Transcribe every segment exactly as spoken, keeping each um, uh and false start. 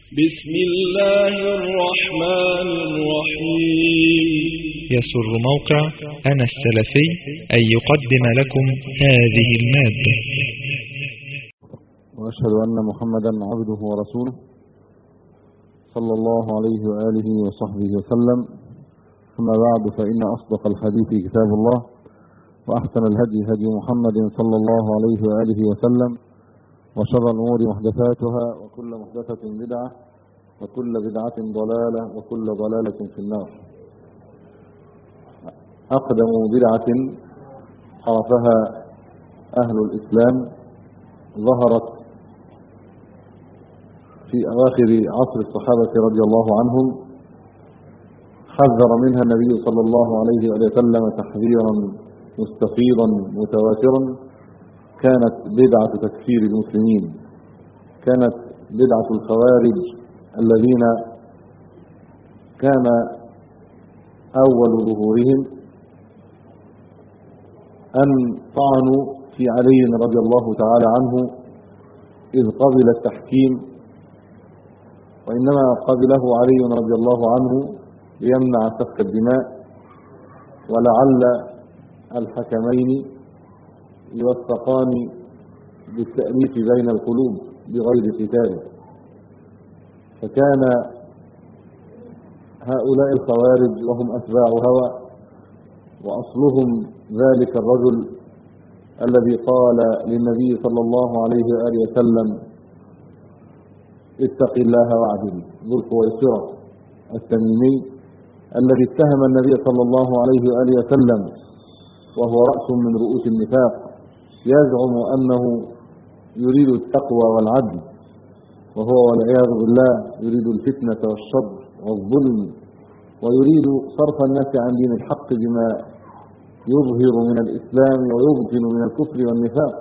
بسم الله الرحمن الرحيم. يسر موقع أنا السلفي أن يقدم لكم هذه المادة. وأشهد أن محمدا عبده ورسوله صلى الله عليه وآله وصحبه وسلم. أما بعد، فإن أصدق الحديث كتاب الله، وأحسن الهدي هدي محمد صلى الله عليه وآله وسلم، وشر الأمور محدثاتها، وكل محدثة بدعة، وكل بدعة ضلالة، وكل ضلالة في النار. أقدم بدعة عرفها أهل الإسلام ظهرت في أواخر عصر الصحابة رضي الله عنهم، حذر منها النبي صلى الله عليه وسلم تحذيرا مستفيضا متواترا. كانت بدعة تكفير المسلمين، كانت بدعة الخوارج الذين كان أول ظهورهم أن طعنوا في علي رضي الله تعالى عنه إذ قبل التحكيم، وإنما قبله علي رضي الله عنه ليمنع سفك الدماء، ولعل الحكمين يوفقان بالتأليف بين القلوب بغير قتال. فكان هؤلاء الخوارج وهم أتباع هوى، وأصلهم ذلك الرجل الذي قال للنبي صلى الله عليه وآله وسلم: اتق الله واعدل، ذو الخويصرة التميمي الذي اتهم النبي صلى الله عليه وآله وسلم وهو رأس من رؤوس النفاق، يزعم أنه يريد التقوى والعدل، وهو والعياذ بالله يريد الفتنة والشر والظلم، ويريد صرف الناس عن دين الحق بما يظهر من الإسلام ويبطن من الكفر والنفاق.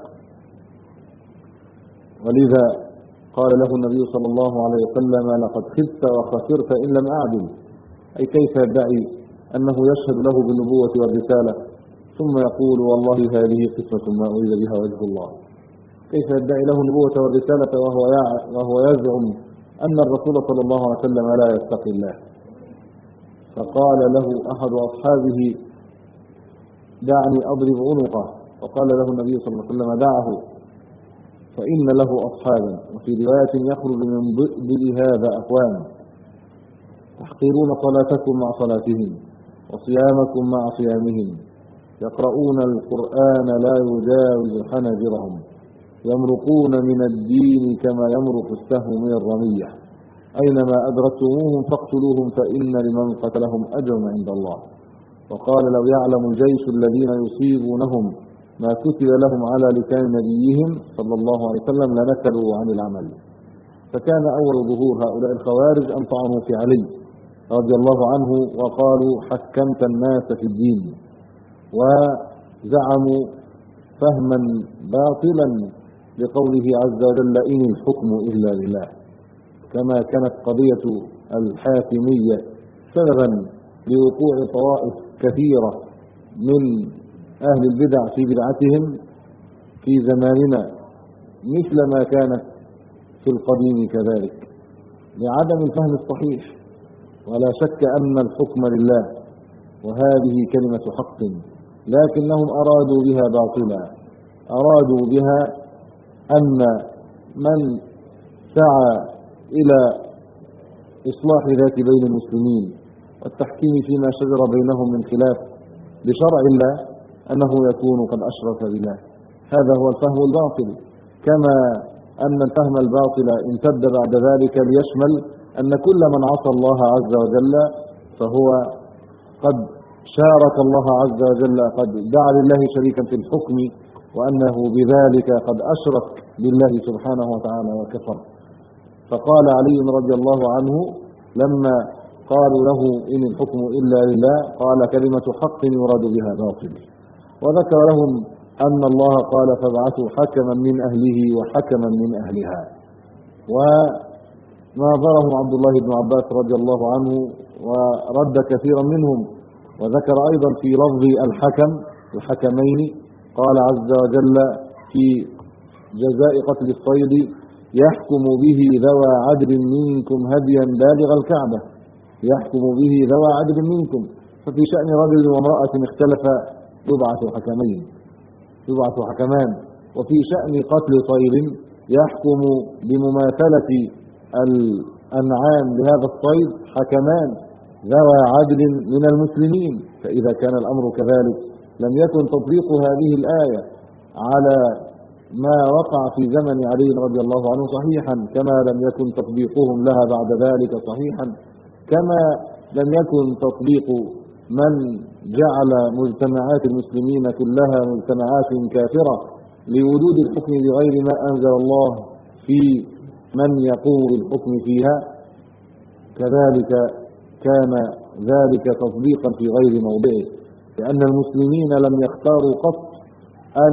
ولذا قال له النبي صلى الله عليه وسلم: لقد خبت وخسرت إن لم أعدل. أي كيف يدعي أنه يشهد له بالنبوة والرسالة ثم يقول: والله هذه قسمة ما أريد بها وجه الله؟ كيف يدعي له النبوة والرسالة وهو وهو يزعم أن الرسول صلى الله عليه وسلم لا يتقي الله؟ فقال له أحد أصحابه: دعني أضرب عنقه. فقال له النبي صلى الله عليه وسلم: دعه فإن له أصحابا. وفي رواية: يخرج من ضئ هذا أقوام تحقرون صلاتكم مع صلاتهم وصيامكم مع صيامهم، يقرؤون القرآن لا يجاوز حناجرهم، يمرقون من الدين كما يمرق السهم من الرمية، أينما أدركتموهم فاقتلوهم فإن لمن قتلهم أجر عند الله. وقال: لو يعلم الجيش الذين يصيبونهم ما كتب لهم على لسان نبيهم صلى الله عليه وسلم لنكلوا عن العمل. فكان أول ظهور هؤلاء الخوارج أن طعنوا في علي رضي الله عنه وقالوا: حكمت الناس في الدين، وزعموا فهما باطلا لقوله عز وجل: إن الحكم إلا لله، كما كانت قضية الحاكمية سببا لوقوع طوائف كثيرة من أهل البدع في بدعتهم في زماننا، مثل ما كانت في القديم كذلك، لعدم الفهم الصحيح. ولا شك أن الحكم لله، وهذه كلمة حق، لكنهم أرادوا بها باطلا، أرادوا بها أن من سعى إلى إصلاح ذات بين المسلمين والتحكيم فيما شجر بينهم من خلاف بشرع الله أنه يكون قد أشرك بالله. هذا هو الفهم الباطل، كما أن الفهم الباطل امتد بعد ذلك ليشمل أن كل من عصى الله عز وجل فهو قد شارك الله عز وجل، قد دعا لله شريكا في الحكم، وأنه بذلك قد أشرك بالله سبحانه وتعالى وكفر. فقال علي رضي الله عنه لما قالوا له: إن الحكم إلا لله، قال: كلمة حق يراد بها باطل. وذكر لهم أن الله قال: فابعثوا حكما من أهله وحكما من أهلها. وناظرهم عبد الله بن عباس رضي الله عنه ورد كثيرا منهم. وذكر أيضا في لفظ الحكم الحكمين قال عز وجل في جزاء قتل الصيد: يحكم به ذوى عدل منكم هديا بالغ الكعبة، يحكم به ذوى عدل منكم. ففي شأن رجل وامرأة اختلف يبعث حكمين يبعث حكمان. وفي شأن قتل طير يحكم بمماثلة الأنعام لهذا الصيد حكمان ذوى عدل من المسلمين. فإذا كان الأمر كذلك لم يكن تطبيق هذه الآية على ما وقع في زمن علي رضي الله عنه صحيحا، كما لم يكن تطبيقهم لها بعد ذلك صحيحا، كما لم يكن تطبيق من جعل مجتمعات المسلمين كلها مجتمعات كافرة لوجود الحكم بغير ما أنزل الله في من يقوم بالحكم فيها، كذلك كان ذلك تطبيقا في غير موضعه، لأن المسلمين لم يختاروا قط أن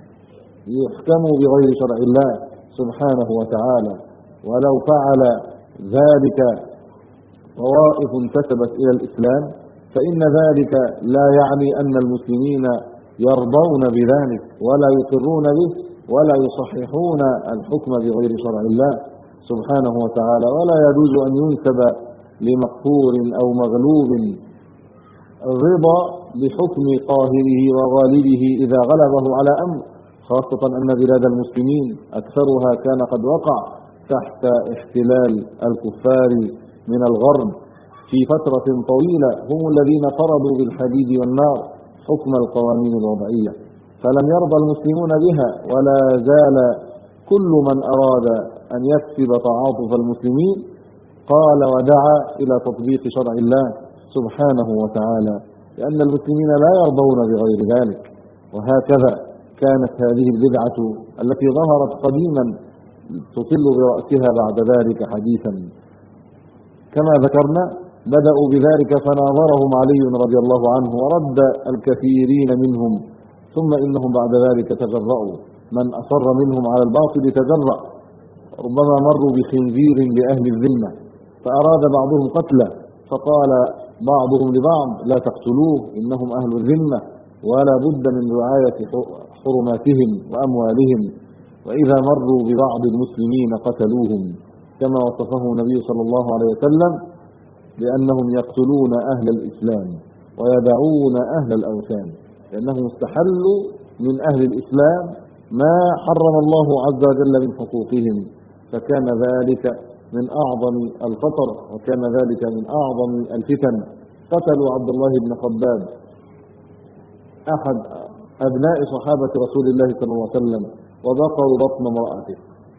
يحكموا بغير شرع الله سبحانه وتعالى. ولو فعل ذلك طوائف انتسبت إلى الإسلام فإن ذلك لا يعني أن المسلمين يرضون بذلك ولا يقرون به ولا يصححون الحكم بغير شرع الله سبحانه وتعالى. ولا يجوز أن ينسب لمقهور أو مغلوب الرضا بحكم قاهره وغالبه إذا غلبه على أمر، خاصة أن بلاد المسلمين أكثرها كان قد وقع تحت احتلال الكفار من الغرب في فترة طويلة، هم الذين فرضوا بالحديد والنار حكم القوانين الوضعية، فلم يرضى المسلمون بها. ولا زال كل من أراد أن يكسب تعاطف المسلمين قال ودعا إلى تطبيق شرع الله سبحانه وتعالى، لأن المسلمين لا يرضون بغير ذلك. وهكذا كانت هذه البدعة التي ظهرت قديما تطل برأسها بعد ذلك حديثا. كما ذكرنا بدأوا بذلك فناظرهم علي رضي الله عنه ورد الكثيرين منهم، ثم إنهم بعد ذلك تجرؤوا، من أصر منهم على الباطل تجرأ، ربما مروا بخنزير لأهل الذمة فأراد بعضهم قتله، فقال بعضهم لبعض لا تقتلوه إنهم أهل الذمة ولا بد من رعاية حرماتهم وأموالهم، وإذا مروا ببعض المسلمين قتلوهم، كما وصفه النبي صلى الله عليه وسلم لأنهم يقتلون أهل الإسلام ويدعون أهل الأوثان، لأنهم استحلوا من أهل الإسلام ما حرم الله عز وجل من حقوقهم، فكان ذلك من أعظم الخطر وكان ذلك من أعظم الفتن. قتلوا عبد الله بن خباب أحد أبناء صحابة رسول الله صلى الله عليه وسلم وبقروا بطن امرأته،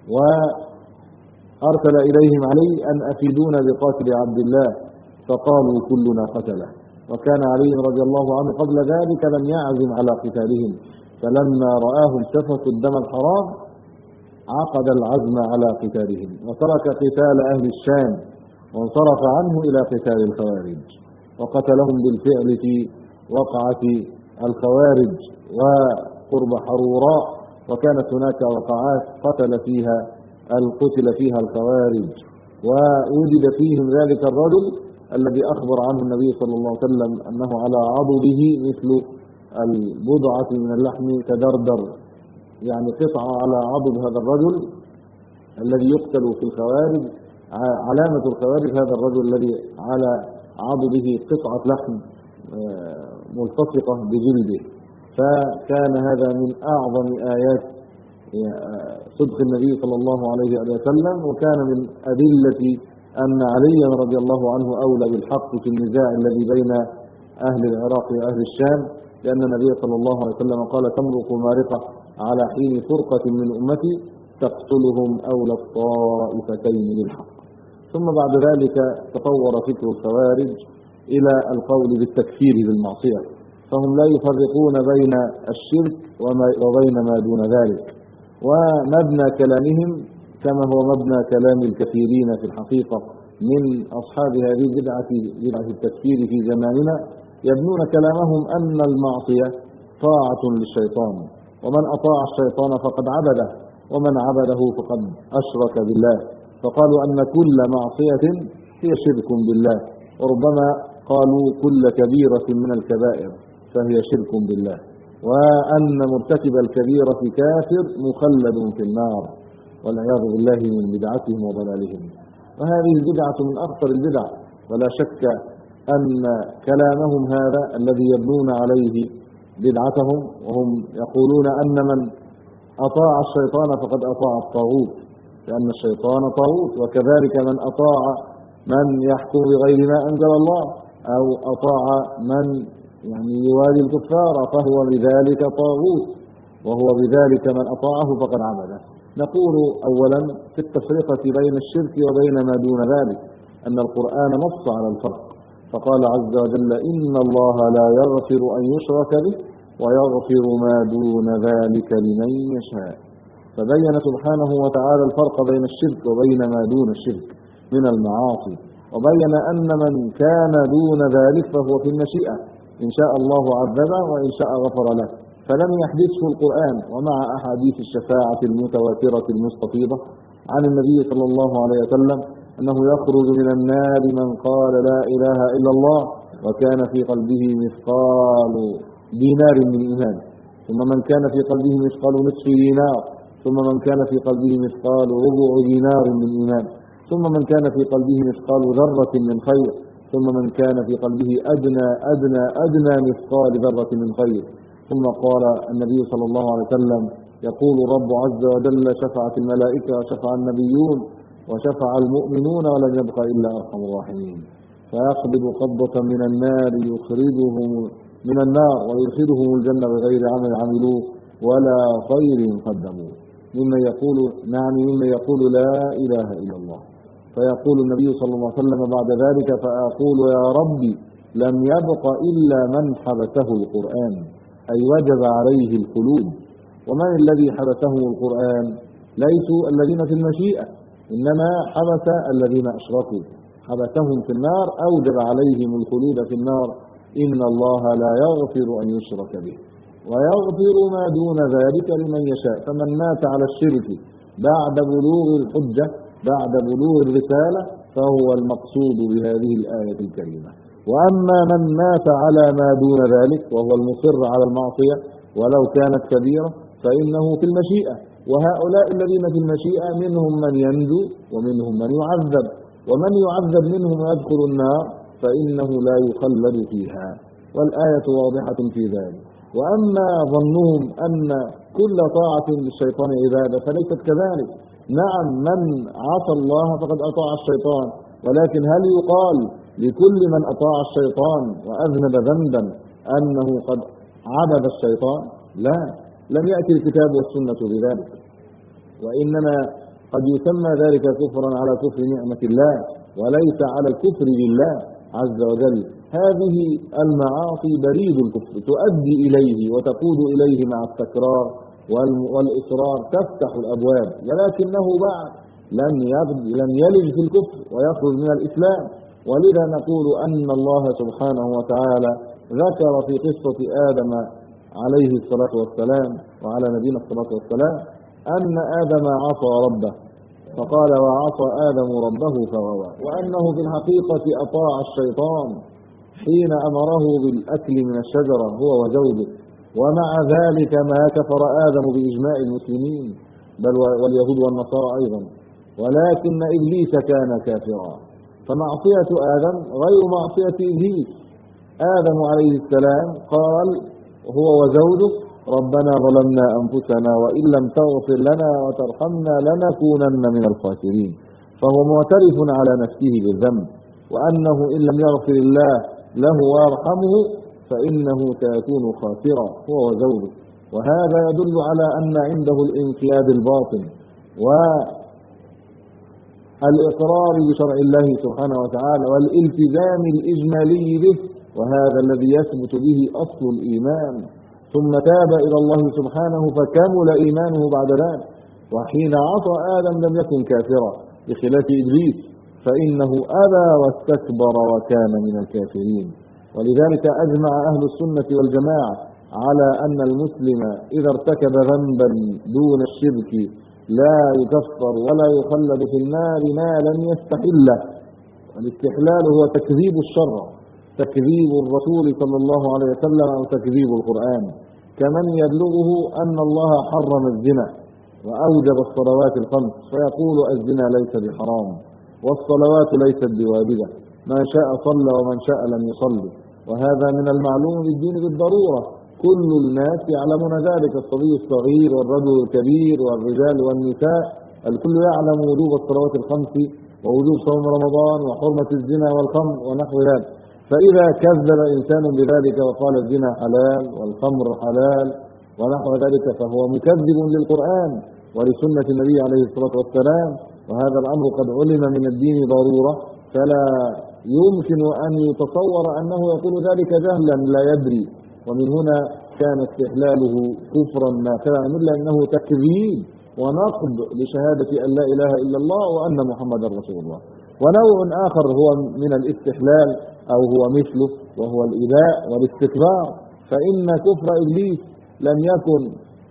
وأرسل إليهم علي أن أفيدونا بقاتل عبد الله، فقالوا كلنا قتله. وكان علي رضي الله عنه قبل ذلك لم يعزم على قتالهم، فلما رآهم سفكوا الدم الحرام عقد العزم على قتالهم وترك قتال أهل الشام وانصرف عنه إلى قتال الخوارج، وقتلهم بالفعل في وقعة الخوارج وقرب حروراء، وكانت هناك وقعات قتل فيها القتل فيها الخوارج، ووجد فيهم ذلك الرجل الذي أخبر عنه النبي صلى الله عليه وسلم أنه على عضده مثل البضعة من اللحم تدردر، يعني قطعة على عضد هذا الرجل الذي يقتل في الخوارج، علامة الخوارج هذا الرجل الذي على عضده قطعة لحم ملتصقة بجلده. فكان هذا من أعظم آيات صدق النبي صلى الله عليه وسلم، وكان من أدلة أن عليا رضي الله عنه أولى بالحق في النزاع الذي بين أهل العراق وأهل الشام، لأن النبي صلى الله عليه وسلم قال تمرق مارقة على حين فرقة من أمتي تقتلهم أولى الطائفتين للحق. ثم بعد ذلك تطور فكر الخوارج إلى القول بالتكفير بالمعصية، فهم لا يفرقون بين الشرك وبين ما دون ذلك، ومبنى كلامهم كما هو مبنى كلام الكثيرين في الحقيقة من أصحاب هذه البدعة بدعة التكفير في زماننا، يبنون كلامهم أن المعصية طاعة للشيطان، ومن أطاع الشيطان فقد عبده، ومن عبده فقد أشرك بالله، فقالوا أن كل معصية هي شرك بالله، وربما قالوا كل كبيرة من الكبائر فهي شرك بالله، وأن مرتكب الكبيرة كافر مخلد في النار. والعياذ بالله من بدعتهم وضلالهم. وهذه البدعة من أخطر البدع، ولا شك أن كلامهم هذا الذي يبنون عليه بدعتهم، وهم يقولون أن من أطاع الشيطان فقد أطاع الطاغوت، لأن الشيطان طاغوت، وكذلك من أطاع من يحكم بغير ما أنزل الله أو أطاع من يعني يوالي الكفار فهو بذلك طاغوت، وهو بذلك من أطاعه فقد عبده. نقول أولا في التفرقة بين الشرك وبين ما دون ذلك أن القرآن نص على الفرق، فقال عز وجل إن الله لا يغفر أن يشرك به ويغفر ما دون ذلك لمن يشاء. فبين سبحانه وتعالى الفرق بين الشرك وبين ما دون الشرك من المعاصي، وبين أن من كان دون ذلك فهو في المشيئة، إن شاء الله عذبه وإن شاء غفر له، فلم يحدثه القرآن. ومع أحاديث الشفاعة المتواترة المستفيضة عن النبي صلى الله عليه وسلم أنه يخرج من النار من قال لا إله إلا الله وكان في قلبه مثقال دينار من إيمان، ثم من كان في قلبه مثقال نصف دينار، ثم من كان في قلبه مثقال ربع دينار من إيمان، ثم من كان في قلبه مثقال ذرة من خير، ثم من كان في قلبه أدنى أدنى أدنى مثقال ذرة من خير. ثم قال النبي صلى الله عليه وسلم يقول الرب عز وجل شفعت الملائكة وشفع النبيون وشفع المؤمنون ولم يبق إلا أرحم الراحمين، فيقبض قبضة من النار يخرجهم من النار ويدخلهم الجنة بغير عمل عملوه ولا خير قدموه، ممن يقول نعم ممن يقول لا إله إلا الله. فيقول النبي صلى الله عليه وسلم بعد ذلك فأقول يا ربي لم يبق إلا من حبسه القرآن، أي وجب عليه الخلود. ومن الذي حبسه القرآن؟ ليسوا الذين في المشيئة، إنما حبس الذين أشركوا، حبسهم في النار، أوجب عليهم الخلود في النار. إن الله لا يغفر أن يشرك به ويغفر ما دون ذلك لمن يشاء. فمن مات على الشرك بعد بلوغ الحجة بعد بلوغ الرسالة فهو المقصود بهذه الآية الكريمة. وأما من مات على ما دون ذلك وهو المصر على المعصية ولو كانت كبيرة فإنه في المشيئة. وهؤلاء الذين في المشيئة منهم من ينجو ومنهم من يعذب، ومن يعذب منهم ويدخل النار فإنه لا يخلد فيها، والآية واضحة في ذلك. وأما ظنهم أن كل طاعة للشيطان عبادة فليست كذلك. نعم من عصى الله فقد أطاع الشيطان، ولكن هل يقال لكل من أطاع الشيطان وأذنب ذنبا أنه قد عبد الشيطان؟ لا، لم يأتي الكتاب والسنة بذلك، وإنما قد يسمى ذلك كفرا على كفر نعمة الله وليس على الكفر بالله عز وجل. هذه المعاصي بريد الكفر، تؤدي إليه وتقود إليه مع التكرار والإصرار، تفتح الأبواب، ولكنه بعد لم لم يلج في الكفر ويخرج من الإسلام. ولذا نقول أن الله سبحانه وتعالى ذكر في قصة آدم عليه الصلاة والسلام وعلى نبينا الصلاة والسلام أن آدم عصى ربه، فقال وعصى آدم ربه فغوى، وأنه في الحقيقة أطاع الشيطان حين أمره بالأكل من الشجرة هو وزوجه. ومع ذلك ما كفر آدم بإجماع المسلمين بل واليهود والنصارى أيضا، ولكن إبليس كان كافرا. فمعصية آدم غير معصية إبليس. آدم عليه السلام قال هو وزوجه ربنا ظلمنا أنفسنا وإن لم تغفر لنا وترحمنا لنكونن من الخاسرين، فهو معترف على نفسه بالذنب، وأنه إن لم يغفر الله له ويرحمه فإنه سيكون خاسرا هو وزوجه. وهذا يدل على أن عنده الانقياد الباطن والإقرار بشرع الله سبحانه وتعالى والالتزام الإجمالي به، وهذا الذي يثبت به أصل الإيمان. ثم تاب إلى الله سبحانه فكمل إيمانه بعد ذلك. وحين عصى آدم لم يكن كافرا بخلاف إبليس، فإنه أبى واستكبر وكان من الكافرين. ولذلك أجمع أهل السنة والجماعة على أن المسلم إذا ارتكب ذنبا دون الشرك لا يكفر ولا يخلد في النار ما لم يستحله. والاستحلال هو تكذيب الشرع، تكذيب الرسول صلى الله عليه وسلم أو تكذيب القرآن، كمن يبلغه أن الله حرم الزنا وأوجب الصلوات الخمس فيقول الزنا ليس بحرام والصلوات ليست بواجبة، ما شاء صلى ومن شاء لم يصلي، وهذا من المعلوم بالدين بالضرورة، كل الناس يعلمون ذلك، الصبي الصغير والرجل الكبير والرجال والنساء، الكل يعلم وجوب الصلوات الخمس ووجوب صوم رمضان وحرمة الزنا والخمر ونحو ذلك. فإذا كذب إنسان بذلك وقال الزنا حلال والخمر حلال ونحو ذلك فهو مكذب للقرآن ولسنة النبي عليه الصلاة والسلام، وهذا الأمر قد علم من الدين ضرورة، فلا يمكن أن يتصور أنه يقول ذلك جهلا لا يدري، ومن هنا كان استحلاله كفرا نافعا إلا أنه تكذيب ونقض لشهادة أن لا إله إلا الله وأن محمدا رسول الله. ونوع آخر هو من الاستحلال أو هو مثله وهو الإباء والاستكبار، فإن كفر إبليس لم يكن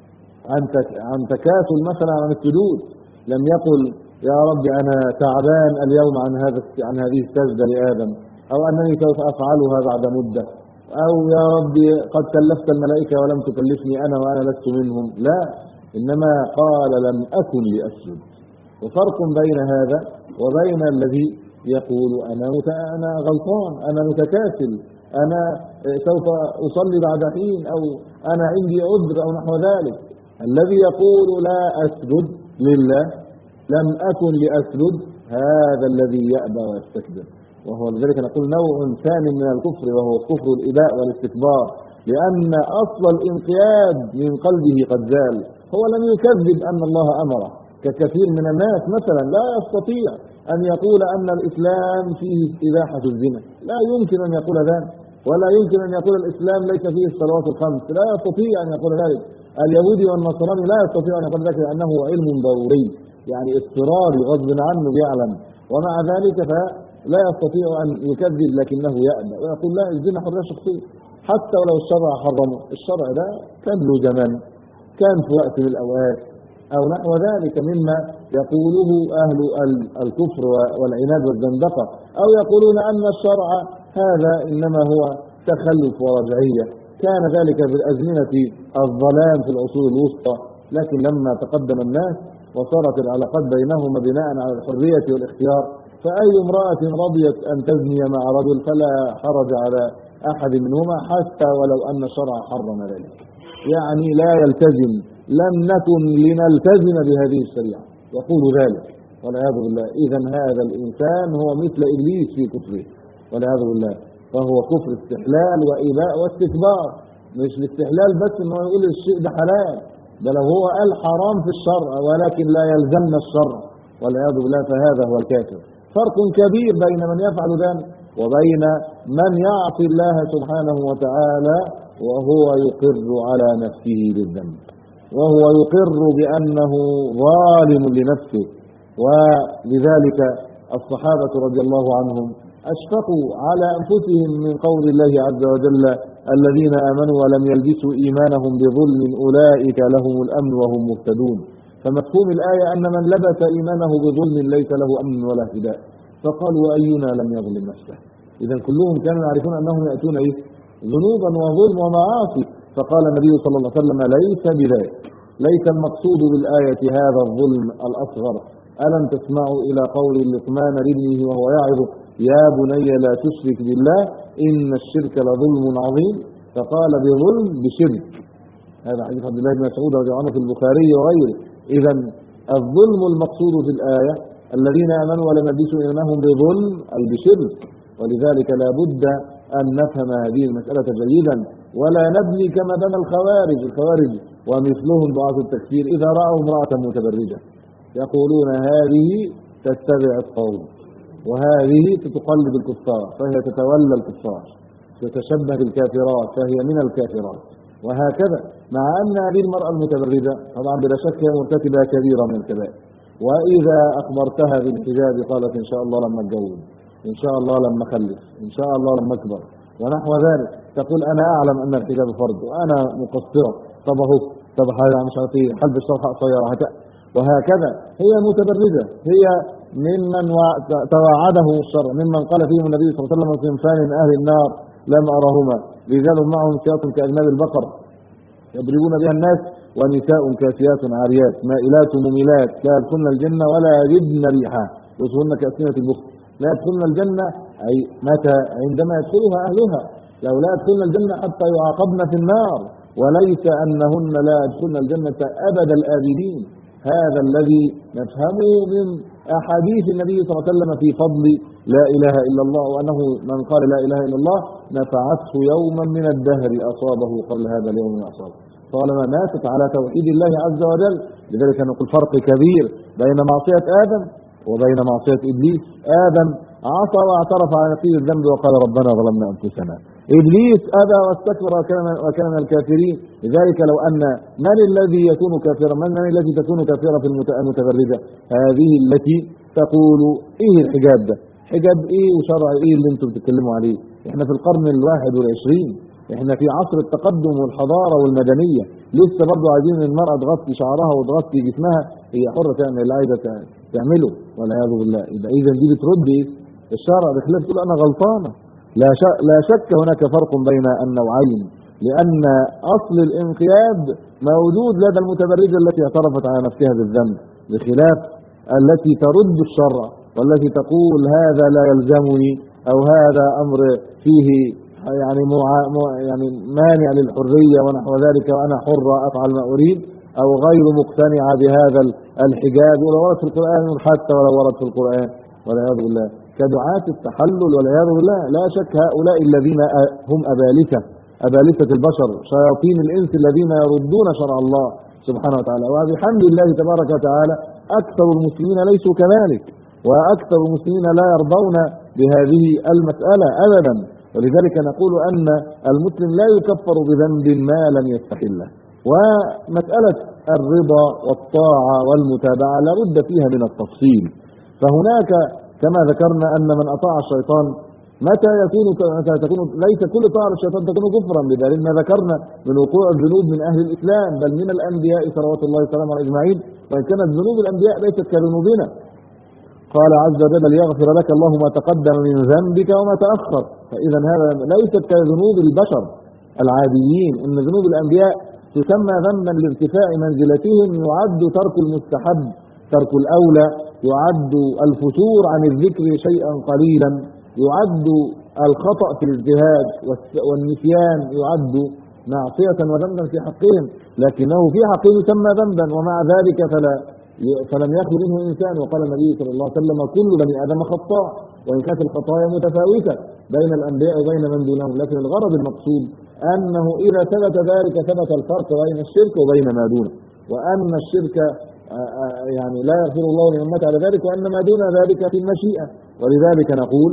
عن تكاسل مثلا عن السجود، لم يقل يا رب أنا تعبان اليوم عن هذا عن هذه السجدة لآدم، أو أنني سوف أفعلها بعد مدة، أو يا رب قد كلفت الملائكة ولم تكلفني أنا وأنا لست منهم، لا، إنما قال لم أكن لأسجد. وفرق بين هذا وبين الذي يقول أنا أنا غلطان، أنا متكاسل، أنا سوف أصلي بعد حين، أو أنا عندي عذر أو نحو ذلك. الذي يقول لا أسجد لله، لم أكن لأسجد، هذا الذي يأبى ويستكبر، وهو لذلك نقول نوع ثاني من الكفر وهو كفر الإباء والاستكبار، لأن أصل الانقياد من قلبه قد زال، هو لم يكذب أن الله أمره ككثير من الناس مثلا لا يستطيع أن يقول أن الإسلام فيه إباحة الزنا، لا يمكن أن يقول ذلك، ولا يمكن أن يقول الإسلام ليس فيه الصلوات الخمس، لا يستطيع أن يقول ذلك. اليهودي والنصراني لا يستطيع أن يقول ذلك لأنه علم ضروري، يعني اضطراري غصب عنه يعلم، ومع ذلك فلا يستطيع أن يكذب لكنه يأبى ويقول لا الزنا حرية شخصية، حتى ولو الشرع حرمه، الشرع ده كان له زمن، كان في وقت من الأوقات أو نحو ذلك مما يقوله أهل الكفر والعناد والزندقة، أو يقولون أن الشرع هذا إنما هو تخلف ورجعية، كان ذلك في الأزمنة الظلام في العصور الوسطى، لكن لما تقدم الناس وصارت العلاقات بينهما بناء على الحرية والاختيار، فأي امرأة رضيت أن تزني مع رجل فلا حرج على أحد منهما حتى ولو أن الشرع حرم ذلك، يعني لا يلتزم، لم نكن لنلتزم بهذه الشريعة يقول ذلك والعياذ بالله. إذا هذا الإنسان هو مثل إبليس في كفره والعياذ بالله، فهو كفر استحلال وإباء واستكبار، مش الاستحلال بس إنه يقول الشيء ده حلال، ده لو هو قال حرام في الشرع ولكن لا يلزمنا الشرع والعياذ بالله فهذا هو الكافر. فرق كبير بين من يفعل ذلك وبين من يعصي الله سبحانه وتعالى وهو يقر على نفسه بالذنب، وهو يقر بأنه ظالم لنفسه. ولذلك الصحابة رضي الله عنهم أشفقوا على أنفسهم من قول الله عز وجل الذين آمنوا ولم يلبسوا إيمانهم بظلم أولئك لهم الأمن وهم مهتدون. فمفهوم الآية أن من لبس إيمانه بظلم ليس له أمن ولا اهتداء، فقالوا وأينا لم يظلم نفسه. إذا كلهم كانوا يعرفون أنهم يأتون إيه؟ ذنوبا وظلم ومعاصي، فقال النبي صلى الله عليه وسلم ليس بذلك، ليس المقصود بالآية هذا الظلم الأصغر. ألم تسمعوا إلى قول لقمان لابنه وهو يعظ يا بني لا تشرك بالله إن الشرك لظلم عظيم، فقال بظلم بشرك. هذا حديث عبد الله بن مسعود رضي الله عنه في البخاري وغيره. إذا الظلم المقصود في الآية الذين آمنوا ولم يلبسوا إيمانهم بظلم أي بشرك، ولذلك لا بد أن نفهم هذه المسألة جيدا ولا نبني كما بنى الخوارج. الخوارج ومثلهم ضعاف التكفير إذا رأوا امرأة متبرجة يقولون هذه تتبع القوم وهذه تتقلد الكفار فهي تتولى الكفار، تتشبه بالكافرات فهي من الكافرات، وهكذا. مع أن هذه المرأة المتبرجة طبعا بلا شك هي مرتكبة كبيرة من الكبائر، وإذا أخبرتها بالحجاب قالت إن شاء الله لما أتجوز، إن شاء الله لما أخلف، إن شاء الله لما أكبر ونحو ذلك. تقول أنا أعلم أن الحجاب فرض وأنا مقصرة، طب أهو طب حاجة مش عارف إيه حلب الشرح قصيرة، وهكذا. هي متبرجة، هي ممن توعده الشرع، ممن قال فيهم النبي صلى الله عليه وسلم صنفان من أهل النار لم أرهما رجال معهم سياط كأجناب البقر يضربون بها الناس ونساء كاسيات عاريات مائلات مميلات لا يدخلن الجنة ولا يجدن ريحها وجوههن كأسنمة البخت. لا يدخلن الجنة أي متى؟ عندما يدخلها أهلها. لو لا يدخلن الجنة حتى يعاقبن في النار، وليس أنهن لا يدخلن الجنة أبد الآبدين. هذا الذي نفهمه من أحاديث النبي صلى الله عليه وسلم في فضل لا إله إلا الله، وأنه من قال لا إله إلا الله نفعته يوما من الدهر أصابه قبل هذا اليوم أصابه، طالما ماتت على توحيد الله عز وجل. لذلك نقول فرق كبير بين معصية آدم وبين معصية إبليس. آدم عصى واعترف على نفسه الذنب وقال ربنا ظلمنا أنفسنا. إبليس أبى واستكبر وكان من الكافرين. لذلك لو أن من الذي يكون كافرا، من من التي تكون كافرة في المتبرجة؟ هذه التي تقول إيه الحجاب ده؟ حجاب إيه وشرع إيه اللي أنتم بتتكلموا عليه؟ إحنا في القرن الواحد والعشرين، إحنا في عصر التقدم والحضارة والمدنية، لسه برضه عايزين المرأة تغطي شعرها وتغطي جسمها. هي حرة تعمل اللي عايزة تعمله والعياذ بالله. يبقى إذا دي بترد إيه؟ الشرع بخلاف تقول أنا غلطانة. لا شك, لا شك هناك فرق بين النوعين، لأن أصل الانقياد موجود لدى المتبرجة التي اعترفت على نفسها بالذنب، بخلاف التي ترد الشرع والتي تقول هذا لا يلزمني أو هذا أمر فيه يعني مع يعني مانع للحرية ونحو ذلك وأنا حرة أفعل ما أريد، أو غير مقتنعة بهذا الحجاب ولو ورد في القرآن حتى ولو ورد في القرآن والعياذ بالله، كدعاة التحلل والعياذ بالله. لا شك هؤلاء الذين هم أبالسة أبالسة البشر، شياطين الإنس الذين يردون شرع الله سبحانه وتعالى. وبحمد الله تبارك وتعالى أكثر المسلمين ليسوا كذلك، وأكثر المسلمين لا يرضون بهذه المسألة أبدا. ولذلك نقول أن المسلم لا يكفر بذنب ما لم يستحله. ومسألة الرضا والطاعة والمتابعة لابد فيها من التفصيل. فهناك كما ذكرنا أن من أطاع الشيطان متى يكون متى تكون ليس كل طاعة الشيطان تكون كفرا، بدليل ما ذكرنا من وقوع الذنوب من أهل الإسلام بل من الأنبياء صلوات الله وسلامه على أجمعين، وإن كانت ذنوب الأنبياء ليست كذنوبنا. قال عز وجل ليغفر لك الله ما تقدم من ذنبك وما تأخر. فإذا هذا ليست كذنوب البشر العاديين، إن ذنوب الأنبياء تسمى ذنبا لارتفاع منزلتهم، يعد ترك المستحب ترك الأولى، يعد الفتور عن الذكر شيئا قليلا، يعد الخطأ في الاجتهاد والنسيان يعد معصية وذنبا في حقهم، لكنه في حقهم يسمى ذنبا، ومع ذلك فلا فلم يخلو منه إنسان. وقال النبي صلى الله عليه وسلم كل بني آدم خطاء، وإن كانت الخطايا متفاوتة بين الأنبياء وبين من دونهم، لكن الغرض المقصود أنه إذا ثبت ذلك ثبت الفرق بين الشرك وبين ما دونه، وأن الشرك يعني لا يغفر الله لمن مات على ذلك، وأن ما دون ذلك في المشيئة. ولذلك نقول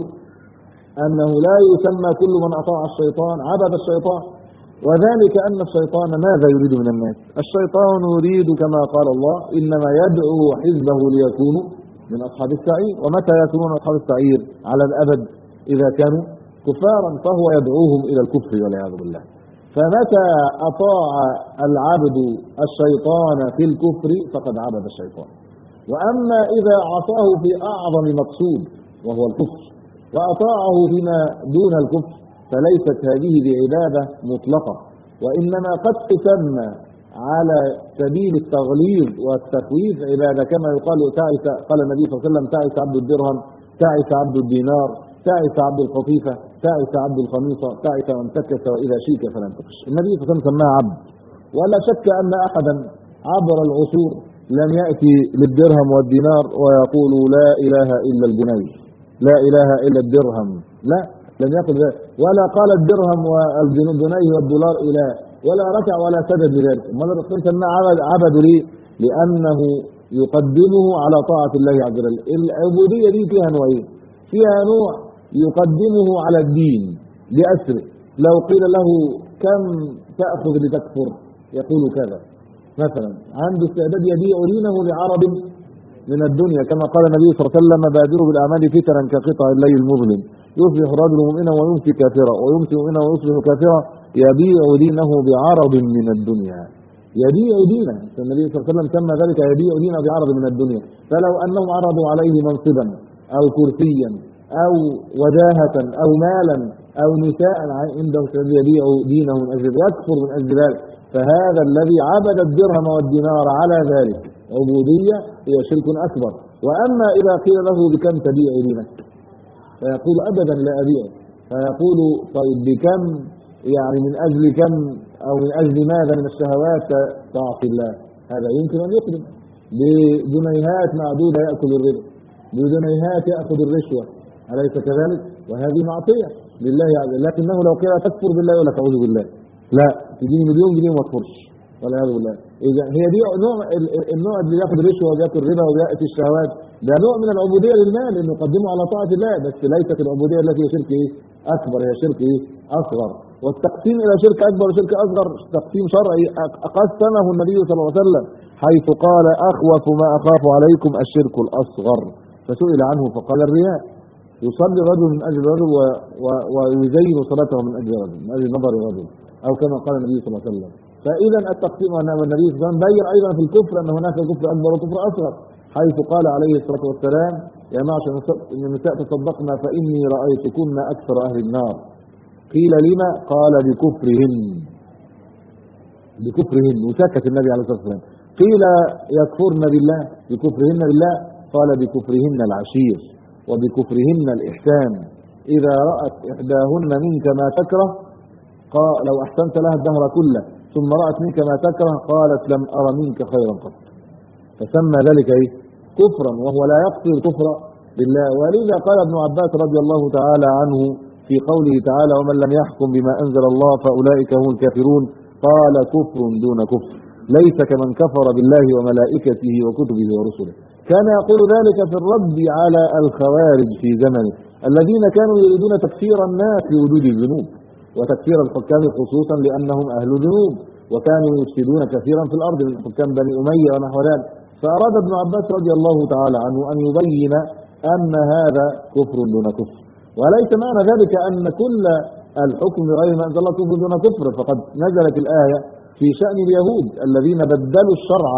أنه لا يسمى كل من أطاع الشيطان عبد الشيطان، وذلك أن الشيطان ماذا يريد من الناس؟ الشيطان يريد كما قال الله إنما يدعو حزبه ليكونوا من أصحاب السعير. ومتى يكونون أصحاب السعير؟ على الأبد إذا كانوا كفارا، فهو يدعوهم إلى الكفر والعياذ بالله. فمتى أطاع العبد الشيطان في الكفر فقد عبد الشيطان. وأما إذا عصاه في أعظم مقصود وهو الكفر وأطاعه فيما دون الكفر فليست هذه بعبادة مطلقة، وإنما قد تسمى على سبيل التغليظ والتخويف عبادة، كما يقال تعس قال النبي صلى الله عليه وسلم تعس عبد الدرهم، تعس عبد الدينار، تعس عبد القطيفة، تعس عبد الخميصة، تعس من تكس وإذا شيك فلم تكش. النبي صلى الله عليه وسلم سماه عبد. ولا شك أن أحدا عبر العصور لم يأتي للدرهم والدينار ويقول لا إله إلا الجنيه، لا إله إلا الدرهم، لا، لم يقل ذلك، ولا قال الدرهم والجنيه والدولار إله، ولا ركع ولا سجد لذلك. ما الرسول سماه عبد, عبد ليه؟ لأنه يقدمه على طاعة الله عز وجل. العبودية دي فيها نوعين، فيها نوع يقدمه على الدين بأسره، لو قيل له كم تأخذ لتكفر يقول كذا مثلا، عنده استعداد يبيع دينه بعرض من الدنيا، كما قال النبي صلى الله عليه وسلم بادروا بالأعمال فتنا كقطع الليل المظلم يصبح الرجل مؤمنا ويمسي كافرا ويمسي مؤمنا ويصبح كافرا يبيع دينه بعرض من الدنيا. يبيع دينه، النبي صلى الله عليه وسلم سمى ذلك يبيع دينه بعرض من الدنيا. فلو أنهم عرضوا عليه منصبا أو كرسيا أو وجاهة أو مالا أو نساء عنده يبيع دينه من أجل يكفر من أجل ذلك. فهذا الذي عبد الدرهم والدينار على ذلك عبودية هي شرك أكبر. وأما إذا قيل له بكم تبيع دينك فيقول أبدا لا أبيع، فيقول طيب بكم، يعني من أجل كم أو من أجل ماذا من الشهوات تعصي الله؟ هذا يمكن أن يقدم بجنيهات معدودة يأكل الربا، بجنيهات يأخذ الرشوة، أليس كذلك؟ وهذه معصية لله عز وجل. لكنه لو قيل تكفر بالله يقول لك أعوذ بالله، لا تديني مليون جنيه وما تكفرش والعياذ بالله. إذا هي دي نوع النوع اللي ياخذ رشوة وياكل ربا ويأتي الشهوات، ده نوع من العبودية للمال انه يقدمه على طاعة الله، بس ليست العبودية التي هي شرك ايه؟ أكبر، هي شرك ايه؟ أصغر. والتقسيم إلى شرك أكبر وشرك أصغر تقسيم شرعي قسمه النبي صلى الله عليه وسلم، حيث قال أخوف ما أخاف عليكم الشرك الأصغر، فسئل عنه فقال الرياء، يصلي رجل من أجل رجل ويزين صلاته من أجل رجل، من أجل نظر رجل، أو كما قال النبي صلى الله عليه وسلم. فإذا التقسيم أن النبي صلى الله عليه وسلم بين أيضا في الكفر أن هناك كفر أكبر وكفر أصغر، حيث قال عليه الصلاة والسلام يا معشر النساء تصدقنا فإني رأيتكن أكثر أهل النار. قيل لما؟ قال بكفرهن، بكفرهن، وسكت النبي عليه الصلاة والسلام. قيل يكفرن بالله، بكفرهن بالله، قال بكفرهن العشير وبكفرهن الإحسان، إذا رأت إحداهن منك ما تكره قال لو أحسنت لها الدهر كله ثم رأت منك ما تكره قالت لم أرى منك خيرا قط، فسمى ذلك إيه؟ كفرا، وهو لا يقصد الكفر بالله. ولذا قال ابن عباس رضي الله تعالى عنه في قوله تعالى ومن لم يحكم بما أنزل الله فأولئك هم الكافرون، قال كفر دون كفر، ليس كمن كفر بالله وملائكته وكتبه ورسله. كان يقول ذلك في الرد على الخوارج في زمنه الذين كانوا يريدون تكفير الناس لوجود الذنوب، وتكفير الحكام خصوصا لأنهم أهل ذنوب، وكانوا يفسدون كثيرا في الأرض من حكام بني أمية ونحو ذلك. فأراد ابن عباس رضي الله تعالى عنه أن يبين أن هذا كفر دون كفر، وليس معنى ذلك أن كل الحكم بغير ما أنزل الله كفر دون كفر، فقد نزلت الآية في شأن اليهود الذين بدلوا الشرع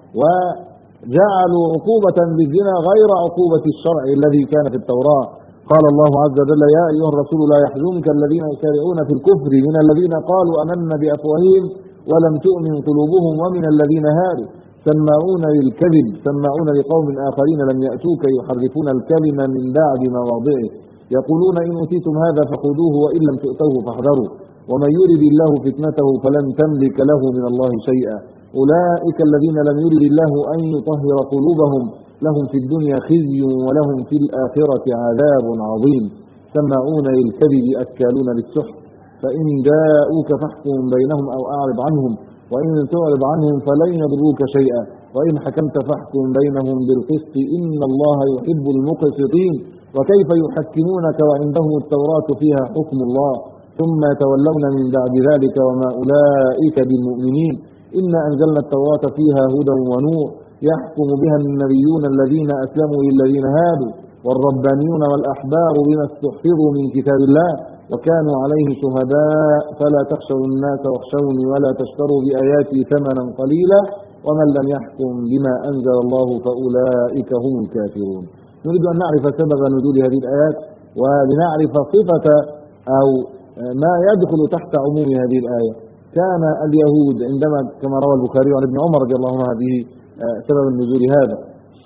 وجعلوا عقوبة بالزنا غير عقوبة الشرع الذي كان في التوراة. قال الله عز وجل يا أيها الرسول لا يحزنك الذين يسارعون في الكفر من الذين قالوا آمنا بأفواههم ولم تؤمن قلوبهم ومن الذين هادوا سماعون للكذب سماعون لقوم آخرين لم يأتوك يحرفون الكلمة من بعد مواضعه يقولون إن أوتيتم هذا فخذوه وإن لم تؤتوه فاحذروا ومن يرد الله فتنته فلن تملك له من الله شيئا أولئك الذين لم يرد الله أن يطهر قلوبهم لهم في الدنيا خزي ولهم في الآخرة عذاب عظيم سماعون للكذب أكالون للسحت فإن جاءوك فاحكم بينهم أو أعرض عنهم وإن تعرض عنهم فلن يضروك شيئا وإن حكمت فاحكم بينهم بالقسط إن الله يحب المقسطين وكيف يحكمونك وعندهم التوراة فيها حكم الله ثم يتولون من بعد ذلك وما أولئك بالمؤمنين إنا أنزلنا التوراة فيها هدى ونور يحكم بها النبيون الذين أسلموا للذين هادوا والربانيون والأحبار بما استحفظوا من كتاب الله وكانوا عليه شهداء فلا تخشوا الناس واخشوني ولا تشتروا بآياتي ثمنا قليلا ومن لم يحكم بما أنزل الله فأولئك هم الكافرون. نريد أن نعرف سبب نزول هذه الآيات ولنعرف صفة أو ما يدخل تحت عموم هذه الآية. كان اليهود عندما كما روى البخاري عن ابن عمر رضي الله عنه هذه سبب النزول هذا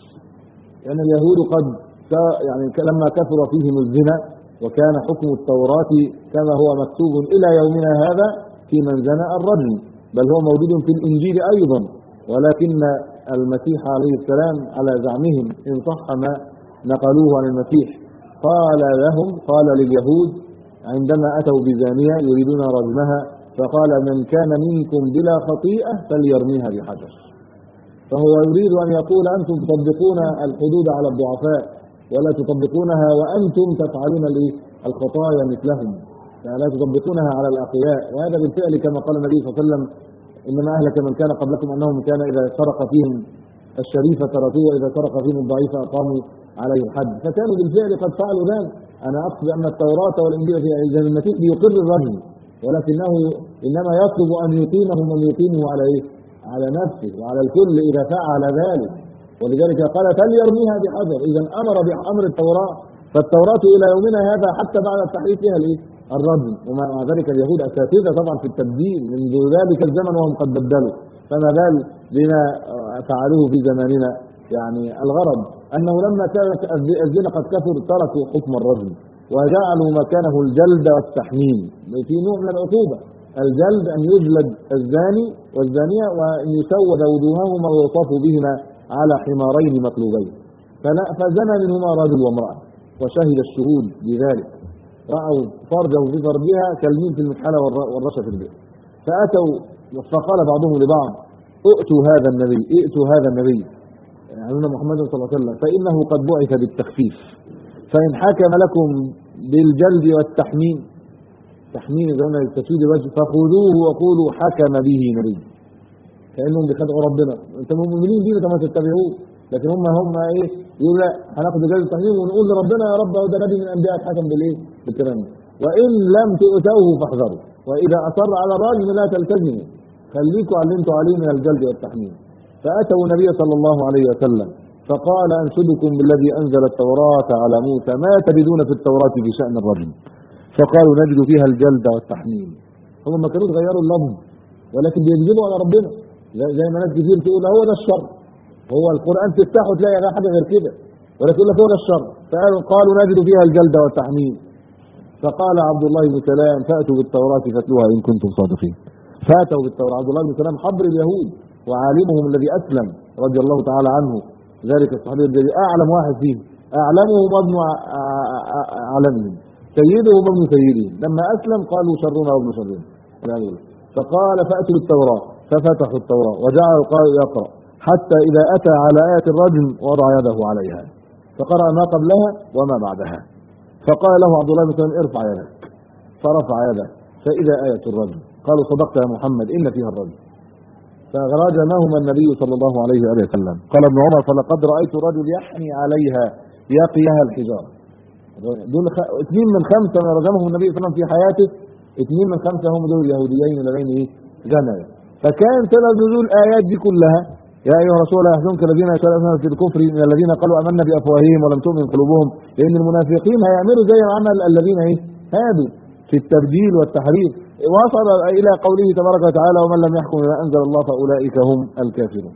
لأن يعني اليهود قد يعني لما كثر فيهم الزنا وكان حكم التوراة كما هو مكتوب إلى يومنا هذا في من زنى الرجم بل هو موجود في الإنجيل أيضا ولكن المسيح عليه السلام على زعمهم إن صح ما نقلوه عن المسيح قال لهم قال لليهود عندما أتوا بزانية يريدون رجمها فقال من كان منكم بلا خطيئة فليرميها بحجر. فهو يريد أن يقول أنتم تطبقون الحدود على الضعفاء ولا تطبقونها وأنتم تفعلون الخطايا مثلهم يعني لا تطبقونها على الأقوياء وهذا بالفعل كما قال النبي صلى الله عليه وسلم إنما أهلك من كان قبلكم أنهم كان إذا سرق فيهم الشريف تركوه وإذا سرق فيهم الضعيف أقاموا عليه الحد فكانوا بالفعل قد فعلوا ذلك. أنا أقصد أن التوراة والإنجيل في إذا المسيح يقر الرجل ولكنه إنما يطلب أن يقيمهم من يقيمه على إيه؟ على نفسه وعلى الكل إذا فعل ذلك ولذلك قال فليرميها بحجر. إذا أمر بأمر التوراة فالتوراة إلى يومنا هذا حتى بعد التحريف فيها الإيه؟ الرجم، ومع ذلك اليهود أساتذة طبعا في التبديل منذ ذلك الزمن وهم قد بدلوا، فما بال بما فعلوه في زماننا. يعني الغرض أنه لما كانت الزنا قد كثر تركوا حكم الرجم وجعلوا مكانه الجلد والتحميل في نوع من العقوبة. الجلد أن يجلد الزاني والزانية وأن يسود وجوههما ويطاف بهما على حمارين مقلوبين، فزنى منهما رجل وامرأة وشهد الشهود بذلك، رأوا فرجه في فرجها كالمين في المكحلة والرشة في البئر. فأتوا فقال بعضهم لبعض ائتوا هذا النبي ائتوا هذا النبي يعني محمد صلى الله عليه وسلم فإنه قد بعث بالتخفيف، فإن حكم لكم بالجلد والتحميم، تحميم زمان التسويد الوجه، فخذوه وقولوا حكم به نبي، كأنهم بيخدعوا ربنا. انتم مؤمنين بيه ما تتبعوه، لكن هم هم ايه يقول لا هناخد جلد التحميم ونقول لربنا يا رب ده نبي من انبياء حكم بالايه بالكلام. وان لم تؤتوه فاحذروا، واذا اصر على الراجل لا تلتزموا، خليكم على اللي انتم عليه من الجلد والتحميم. فاتوا النبي صلى الله عليه وسلم فقال انشدكم بالذي انزل التوراة على موسى ما تجدون في التوراة في شأن الرجل؟ فقالوا نجد فيها الجلد والتحميم. هم ما كانوا غيروا اللفظ ولكن بيكذبوا على ربنا، زي ما ناس كتير تقول هو ده الشر، هو القرآن تفتحه تلاقي حاجة غير كده، ولكن يقول لك هو ده الشر. فقالوا نجد فيها الجلد والتحميم. فقال عبد الله بن سلام فأتوا بالتوراة فاتلوها إن كنتم صادقين. فأتوا بالتوراة. عبد الله بن سلام حبر اليهود وعالمهم الذي أسلم رضي الله تعالى عنه، ذلك الصحابي الذي أعلم واحد فيه، أعلمهم وابن أعلمهم، سيدهم وابن سيدهم. لما أسلم قالوا شرنا وابن شرنا. فقال فأتوا بالتوراة ففتحوا التوراة وجعل القارئ يقرأ حتى إذا أتى على آية الرجم وضع يده عليها فقرأ ما قبلها وما بعدها. فقال له عبد الله بن سلام ارفع يدك، فرفع يده فإذا آية الرجم. قالوا صدقت يا محمد إن فيها الرجم. فرجمهما النبي صلى الله عليه وآله وسلم. قال ابن عمر فلقد رأيت الرجل يحني عليها يقيها الحجارة. دول خ... اثنين من خمسة من رجمهم النبي صلى الله عليه وسلم في حياته، اثنين من خمسة هم دول اليهوديين اللذين ايه جنوا. فكان سبب نزول الآيات دي كلها يا أيها الرسول لا يحزنك الذين يسألون في الكفر من الذين قالوا آمنا بأفواههم ولم تؤمن قلوبهم، لأن المنافقين هيعملوا زي ما عمل الذين ايه هادوا في التبديل والتحريف. وصل إلى قوله تبارك وتعالى ومن لم يحكم بما أنزل الله فأولئك هم الكافرون.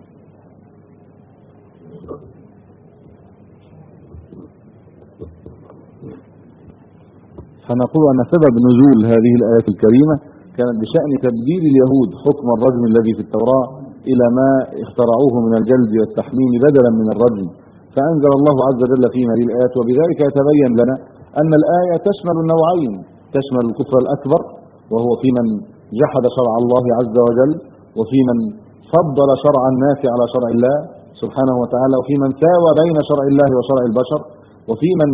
فنقول أن سبب نزول هذه الآيات الكريمة كانت بشأن تبديل اليهود حكم الرجم الذي في التوراة إلى ما اخترعوه من الجلد والتحميم بدلا من الرجم، فأنزل الله عز وجل فيها هذه الآيات. وبذلك يتبين لنا أن الآية تشمل النوعين، تشمل الكفر الأكبر وهو في من جحد شرع الله عز وجل، وفي من فضل شرع الناس على شرع الله سبحانه وتعالى، وفي من ساوى بين شرع الله وشرع البشر، وفي من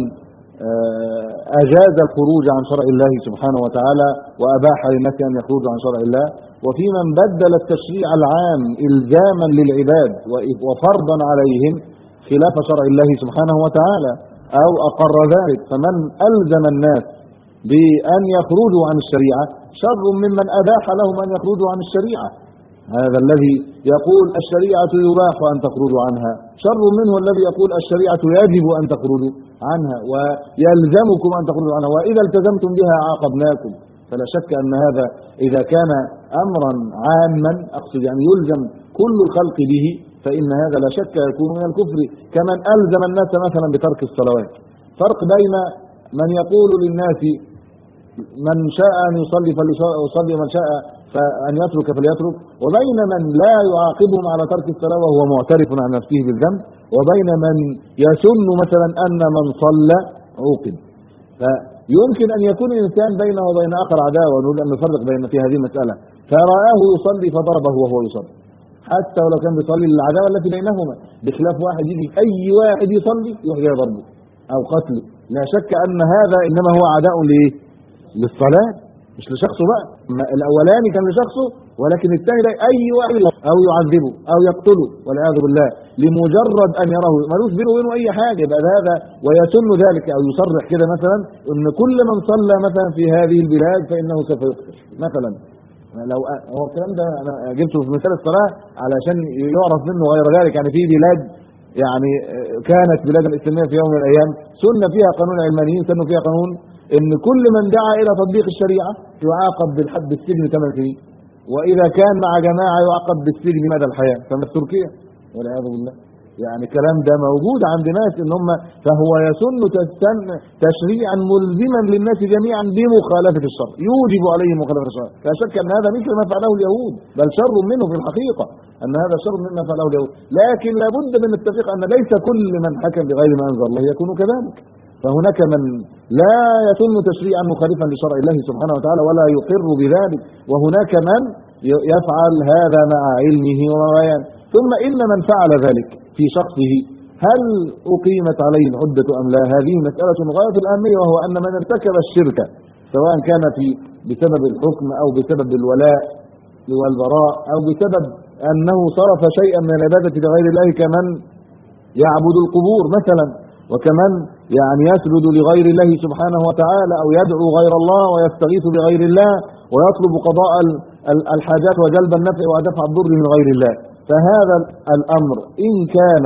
أجاز الخروج عن شرع الله سبحانه وتعالى وأباح للناس أن يخرجوا عن شرع الله، وفي من بدل التشريع العام إلزاما للعباد وفرضا عليهم خلاف شرع الله سبحانه وتعالى أو أقر ذلك. فمن ألزم الناس بأن يخرجوا عن الشريعة شر ممن أباح لهم أن يخرجوا عن الشريعة. هذا الذي يقول الشريعة يباح أن تخرجوا عنها شر منه الذي يقول الشريعة يجب أن تخرجوا عنها ويلزمكم أن تخرجوا عنها وإذا التزمتم بها عاقبناكم. فلا شك أن هذا إذا كان أمرا عاما أقصد يعني يلزم كل الخلق به فإن هذا لا شك يكون من الكفر. كمن ألزم الناس مثلا بترك الصلوات. فرق بين من يقول للناس من شاء أن يصلي فليصلي ومن شاء فأن يترك فليترك، وبين من لا يعاقبهم على ترك الصلاة وهو معترف عن نفسه بالذنب، وبين من يسن مثلا أن من صلى عوقب. فيمكن أن يكون الإنسان بينه وبين آخر عداوة، ونقول أن نفرق بين في هذه المسألة، فرآه يصلي فضربه وهو يصلي حتى ولو كان بيصلي للعداوة التي بينهما، بخلاف واحد يجي أي واحد يصلي يحيى ضربه أو قتله. لا شك أن هذا إنما هو عداء لإيه؟ للصلاة مش لشخصه بقى. الأولاني كان لشخصه ولكن الثاني ده أي واحد أو يعذبه أو يقتله والعياذ بالله لمجرد أن يراه ملوش بينه وبينه أي حاجة. يبقى هذا ويسن ذلك أو يصرح كده مثلا أن كل من صلى مثلا في هذه البلاد فإنه سوف يقتل مثلا. لو هو الكلام ده أنا جبته في مثال الصلاة علشان يعرف منه غير ذلك. يعني في بلاد يعني كانت بلاد الإسلامية في يوم من الأيام سن فيها قانون علمانيين، سنوا فيها قانون ان كل من دعا الى تطبيق الشريعه يعاقب بالحد بالسجن ثمان سنين، واذا كان مع جماعه يعاقب بالسجن مدى الحياه، كما في تركيا والعياذ بالله. يعني الكلام ده موجود عند ناس ان هم فهو يسن تشريعا ملزما للناس جميعا بمخالفه الشرع، يوجب عليهم مخالفه الشرع. لا شك ان هذا مثل ما فعله اليهود، بل شر منه في الحقيقه، ان هذا شر مما فعله اليهود. لكن لابد من التفريق ان ليس كل من حكم بغير ما انزل الله يكون كذلك. فهناك من لا يسن تشريعا مخالفا لشرع الله سبحانه وتعالى ولا يقر بذلك، وهناك من يفعل هذا مع علمه وبيانه. ثم ان من فعل ذلك في شخصه هل أقيمت عليه الحجة أم لا؟ هذه مسألة غاية الأهمية، وهو أن من ارتكب الشرك سواء كان في بسبب الحكم أو بسبب الولاء والبراء أو بسبب أنه صرف شيئا من العبادة لغير الله، كمن يعبد القبور مثلا، وكمن يعني يسجد لغير الله سبحانه وتعالى، أو يدعو غير الله ويستغيث بغير الله ويطلب قضاء الحاجات وجلب النفع ودفع الضر من غير الله. فهذا الأمر إن كان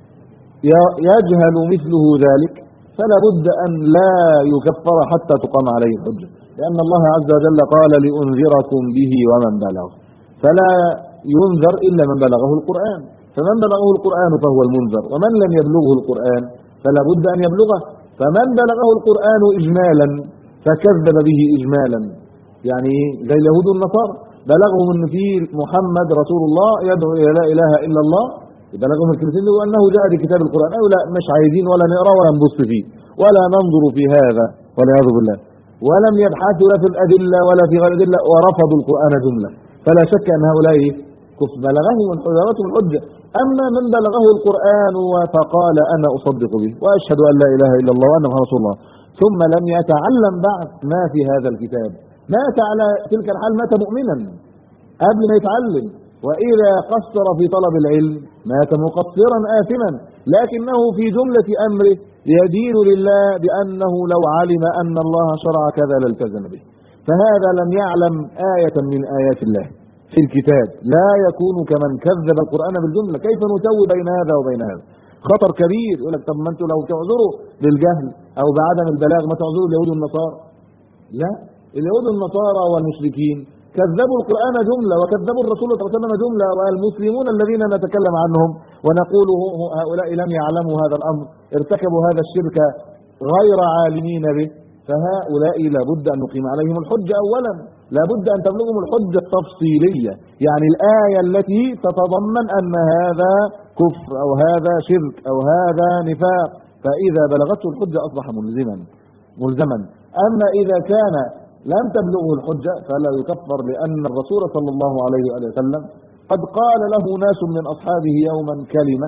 يجهل مثله ذلك فلا بد أن لا يكفر حتى تقام عليه الحجة، لأن الله عز وجل قال لأنذركم به ومن بلغ، فلا ينذر إلا من بلغه القرآن، فمن بلغه القرآن فهو المنذر، ومن لم يبلغه القرآن فلا بد أن يبلغه. فمن بلغه القرآن إجمالا فكذب به إجمالا، يعني زي اليهود والنصارى بلغهم ان في محمد رسول الله يدعو الى لا اله الا الله، بلغهم الكلمتين وانه جاء بكتاب القران، او لا مش عايزين ولا نقرا ولا نبص فيه ولا ننظر في هذا والعياذ بالله، ولم يبحثوا لا في الادله ولا في غير الادله، ورفضوا القران جمله. فلا شك ان هؤلاء كف بلغهم حجراتهم الحجه. اما من بلغه القران فقال انا اصدق به واشهد ان لا اله الا الله وان محمد رسول الله، ثم لم يتعلم بعد ما في هذا الكتاب، مات على تلك الحال، مات مؤمنا قبل ما يتعلم، وإذا قصر في طلب العلم مات مقصرا آثما، لكنه في جملة أمره يدين لله بأنه لو علم أن الله شرع كذا لالتزم به. فهذا لم يعلم آية من آيات الله في الكتاب، لا يكون كمن كذب القرآن بالجملة. كيف نسوي بين هذا وبين هذا؟ خطر كبير. يقول لك طب ما انتوا لو تعذروا بالجهل أو بعدم البلاغ ما تعذروا اليهود والنصارى؟ لا، اليهود والنصارى والمشركين كذبوا القرآن جملة وكذبوا الرسول صلى الله عليه وسلم جملة، والمسلمون الذين نتكلم عنهم ونقول هؤلاء لم يعلموا هذا الأمر، ارتكبوا هذا الشرك غير عالمين به، فهؤلاء لابد أن نقيم عليهم الحجة. أولا لابد أن تبلغهم الحجة التفصيلية، يعني الآية التي تتضمن أن هذا كفر أو هذا شرك أو هذا نفاق، فإذا بلغته الحجة أصبح ملزما ملزما. أما إذا كان لم تبلغه الحجة فلا يكفر، لأن الرسول صلى الله عليه وسلم قد قال له ناس من أصحابه يوما كلمة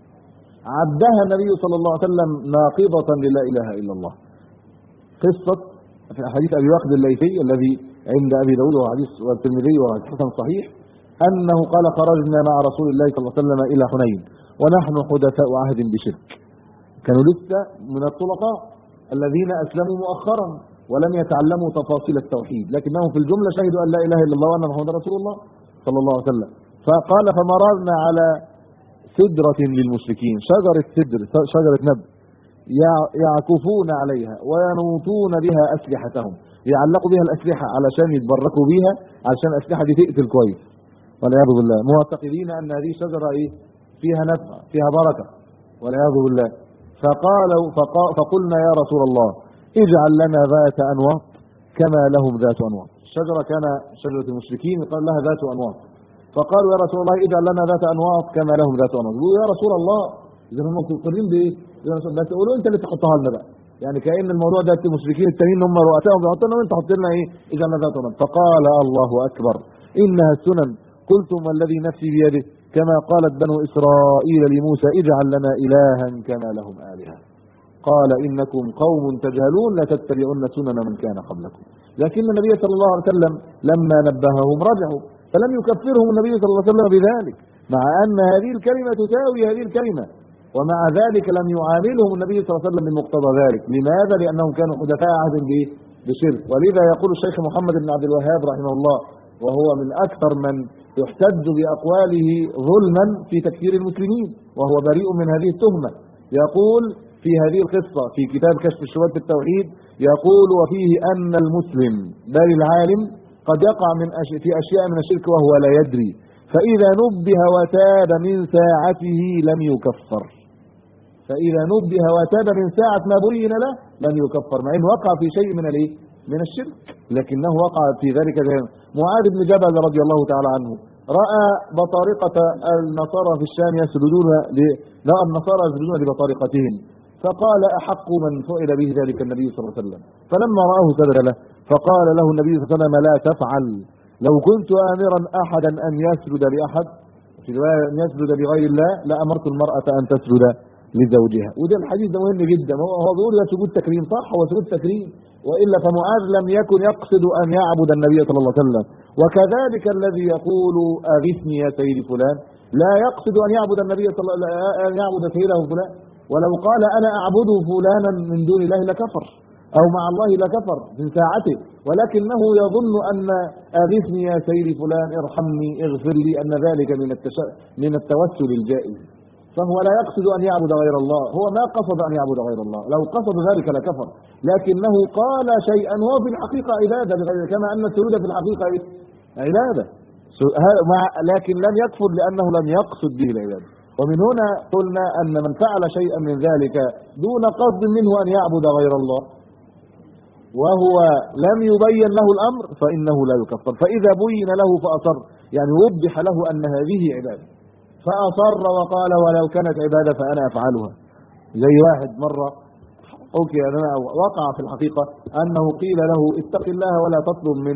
عدها النبي صلى الله عليه وسلم ناقضة للا إله إلا الله. قصة في حديث أبي واقد الليثي الذي عند أبي داود وحديث والترمذي وحسن صحيح، أنه قال خرجنا مع رسول الله صلى الله عليه وسلم إلى حنين ونحن حدثاء عهد بشرك. كانوا لسه من الطلقاء الذين أسلموا مؤخرا ولم يتعلموا تفاصيل التوحيد، لكنهم في الجملة شهدوا أن لا إله إلا الله وأن محمد رسول الله صلى الله عليه وسلم. فقال فمررنا على سدرة للمشركين، شجرة سدر، شجرة نبل، يعكفون عليها وينوطون بها أسلحتهم، يعلقوا بها الأسلحة علشان يتبركوا بها، علشان الأسلحة دي تقتل كويس والعياذ بالله، معتقدين أن هذه شجرة إيه؟ فيها نفع فيها بركة والعياذ بالله. فقالوا فقلنا يا رسول الله اجعل لنا ذات أنواط كما لهم ذات أنواط. الشجرة كان شجرة المشركين قال لها ذات أنواط، فقالوا يا رسول الله اجعل لنا ذات أنواط كما لهم ذات أنواط. يقولوا يا رسول الله إذا هم مقرين بإيه؟ بس قولوا أنت اللي تحطها لنا بقى، يعني كأن الموضوع ده المشركين التانيين هم رؤسائهم بيحطوا لنا وأنت حط لنا إيه؟ اجعل لنا ذات أنواط. فقال الله أكبر إنها السنن، قلتم والذي نفسي بيده كما قالت بنو إسرائيل لموسى اجعل لنا إلها كما لهم آلهة. قال إنكم قوم تجهلون لا تتبعون سنن من كان قبلكم. لكن النبي صلى الله عليه وسلم لما نبههم رجعوا، فلم يكفرهم النبي صلى الله عليه وسلم بذلك، مع أن هذه الكلمة تساوي هذه الكلمة، ومع ذلك لم يعاملهم النبي صلى الله عليه وسلم بمقتضى ذلك. لماذا؟ لأنهم كانوا حدثاء عهد بشرك. ولذا يقول الشيخ محمد بن عبد الوهاب رحمه الله، وهو من أكثر من يحتج بأقواله ظلما في تكفير المسلمين وهو بريء من هذه التهمة، يقول في هذه القصة في كتاب كشف الشبهات في التوحيد، يقول وفيه أن المسلم بل العالم قد يقع من أش... في أشياء من الشرك وهو لا يدري، فإذا نبه وتاب من ساعته لم يكفر. فإذا نبه وتاب من ساعة ما بين له لم يكفر، مع أنه وقع في شيء من الايه؟ من الشرك، لكنه وقع في ذلك. معاذ بن جبل رضي الله تعالى عنه رأى بطارقة النصارى في الشام يسجدون رأى النصارى يسجدون لبطارقتهم، فقال أحق من فعل به ذلك النبي صلى الله عليه وسلم، فلما رآه سجد له، فقال له النبي صلى الله عليه وسلم لا تفعل، لو كنت آمرا أحدا أن يسجد لأحد في رواية أن يسجد لغير الله لأمرت المرأة أن تسجد لزوجها. وده الحديث ده مهم جدا، هو بيقول يا سجود تكريم، صح هو سجود تكريم، وإلا فمعاذ لم يكن يقصد أن يعبد النبي صلى الله عليه وسلم. وكذلك الذي يقول أغثني يا سيدي فلان لا يقصد أن يعبد النبي صلى الله عليه وسلم، أن يعبد سيده فلان، ولو قال أنا أعبد فلانا من دون الله لكفر، أو مع الله لكفر من ساعته، ولكنه يظن أن أغثني يا سيدي فلان ارحمني اغفر لي أن ذلك من التش... من التوسل الجائز، فهو لا يقصد أن يعبد غير الله، هو ما قصد أن يعبد غير الله، لو قصد ذلك لكفر، لكنه قال شيئا هو في الحقيقة عبادة بغير، كما أن السجود في الحقيقة عبادة، لكن لم يكفر لأنه لم يقصد به العبادة. ومن هنا قلنا أن من فعل شيئا من ذلك دون قصد منه أن يعبد غير الله وهو لم يبين له الأمر فإنه لا يكفر. فإذا بين له فأصر، يعني وضح له أن هذه عبادة فأصر وقال ولو كانت عبادة فأنا أفعلها. زي واحد مرة أوكي أنا وقع في الحقيقة أنه قيل له اتق الله ولا تطلب من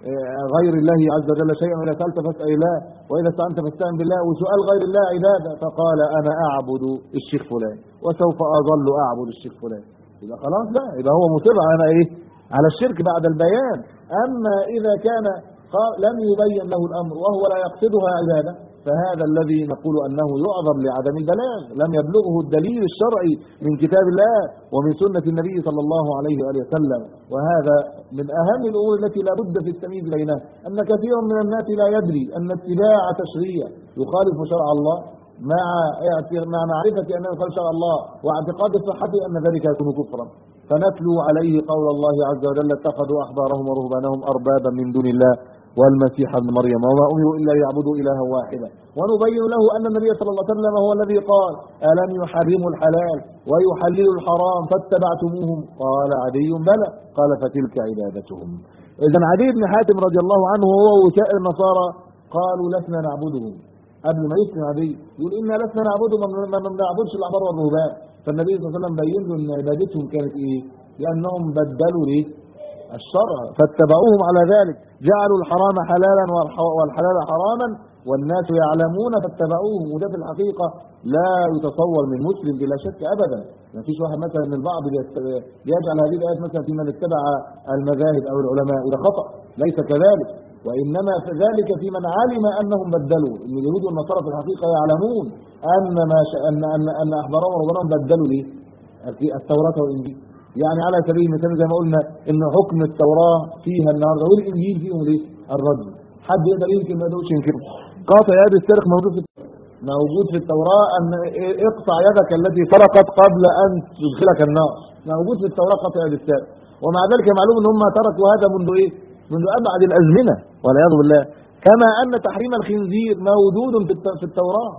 غير الله عز وجل شيئا، وإذا سألت فاسأل الله وإذا استعنت فاستعن بالله، وسؤال غير الله عبادة، فقال أنا أعبد الشيخ فلان وسوف أظل أعبد الشيخ فلان، يبقى خلاص لا، يبقى هو مصر على إيه؟ على الشرك بعد البيان. أما إذا كان لم يبين له الأمر وهو لا يقصدها عبادة فهذا الذي نقول أنه يعذر لعدم البلاغ، لم يبلغه الدليل الشرعي من كتاب الله ومن سنة النبي صلى الله عليه وآله وسلم. وهذا من أهم الأمور التي لا بد في التمييز بينها، أن كثيرا من الناس لا يدري أن اتباع تشريع يخالف شرع الله مع مع معرفة أنه يخالف شرع الله واعتقاد صحته أن ذلك يكون كفرا. فنتلو عليه قول الله عز وجل اتخذوا أحبارهم ورهبانهم أربابا من دون الله والمسيح ابن مريم وما أمروا إلا ليعبدوا إلها واحدا، ونبين له أن النبي صلى الله عليه وسلم هو الذي قال ألم يحرموا الحلال ويحللوا الحرام فاتبعتموهم؟ قال عدي بلى، قال فتلك عبادتهم. إذا عدي بن حاتم رضي الله عنه هو وسائر النصارى قالوا لسنا نعبدهم، قبل ما يسلم عدي يقول إنا لسنا نعبدهم ما نعبدش الأحبار والرهبان. فالنبي صلى الله عليه وسلم بين له أن عبادتهم كانت إيه؟ لأنهم بدلوا ليه؟ الشرع فاتبعوهم على ذلك، جعلوا الحرام حلالا والحلال حراما والناس يعلمون فاتبعوهم. وده في الحقيقة لا يتصور من مسلم بلا شك أبدا. ما فيش واحد مثلا من البعض يجعل هذه الآيات مثلا في من اتبع المذاهب أو العلماء، وده خطأ، ليس كذلك، وإنما ذلك في من علم أنهم بدلوا. إن اليهود والنصارى في الحقيقة يعلمون أن ما ش... أن أن أن أحبارهم ورهبانهم بدلوا ليه؟ التوراة والإنجيل. يعني على سبيل المثال زي ما قلنا ان حكم التوراة فيها النهارده والانجيل فيهم ليه؟ الرجل. حد يقدر يمكن ما يقدرش ينكره. قاطع يد السارق موجود في موجود في التوراة، ان اقطع يدك التي سرقت قبل ان تدخلك النار، موجود في التوراة قاطع يد السارق. ومع ذلك معلوم ان هم تركوا هذا منذ ايه؟ منذ ابعد الازمنة والعياذ بالله. كما ان تحريم الخنزير موجود في التوراة،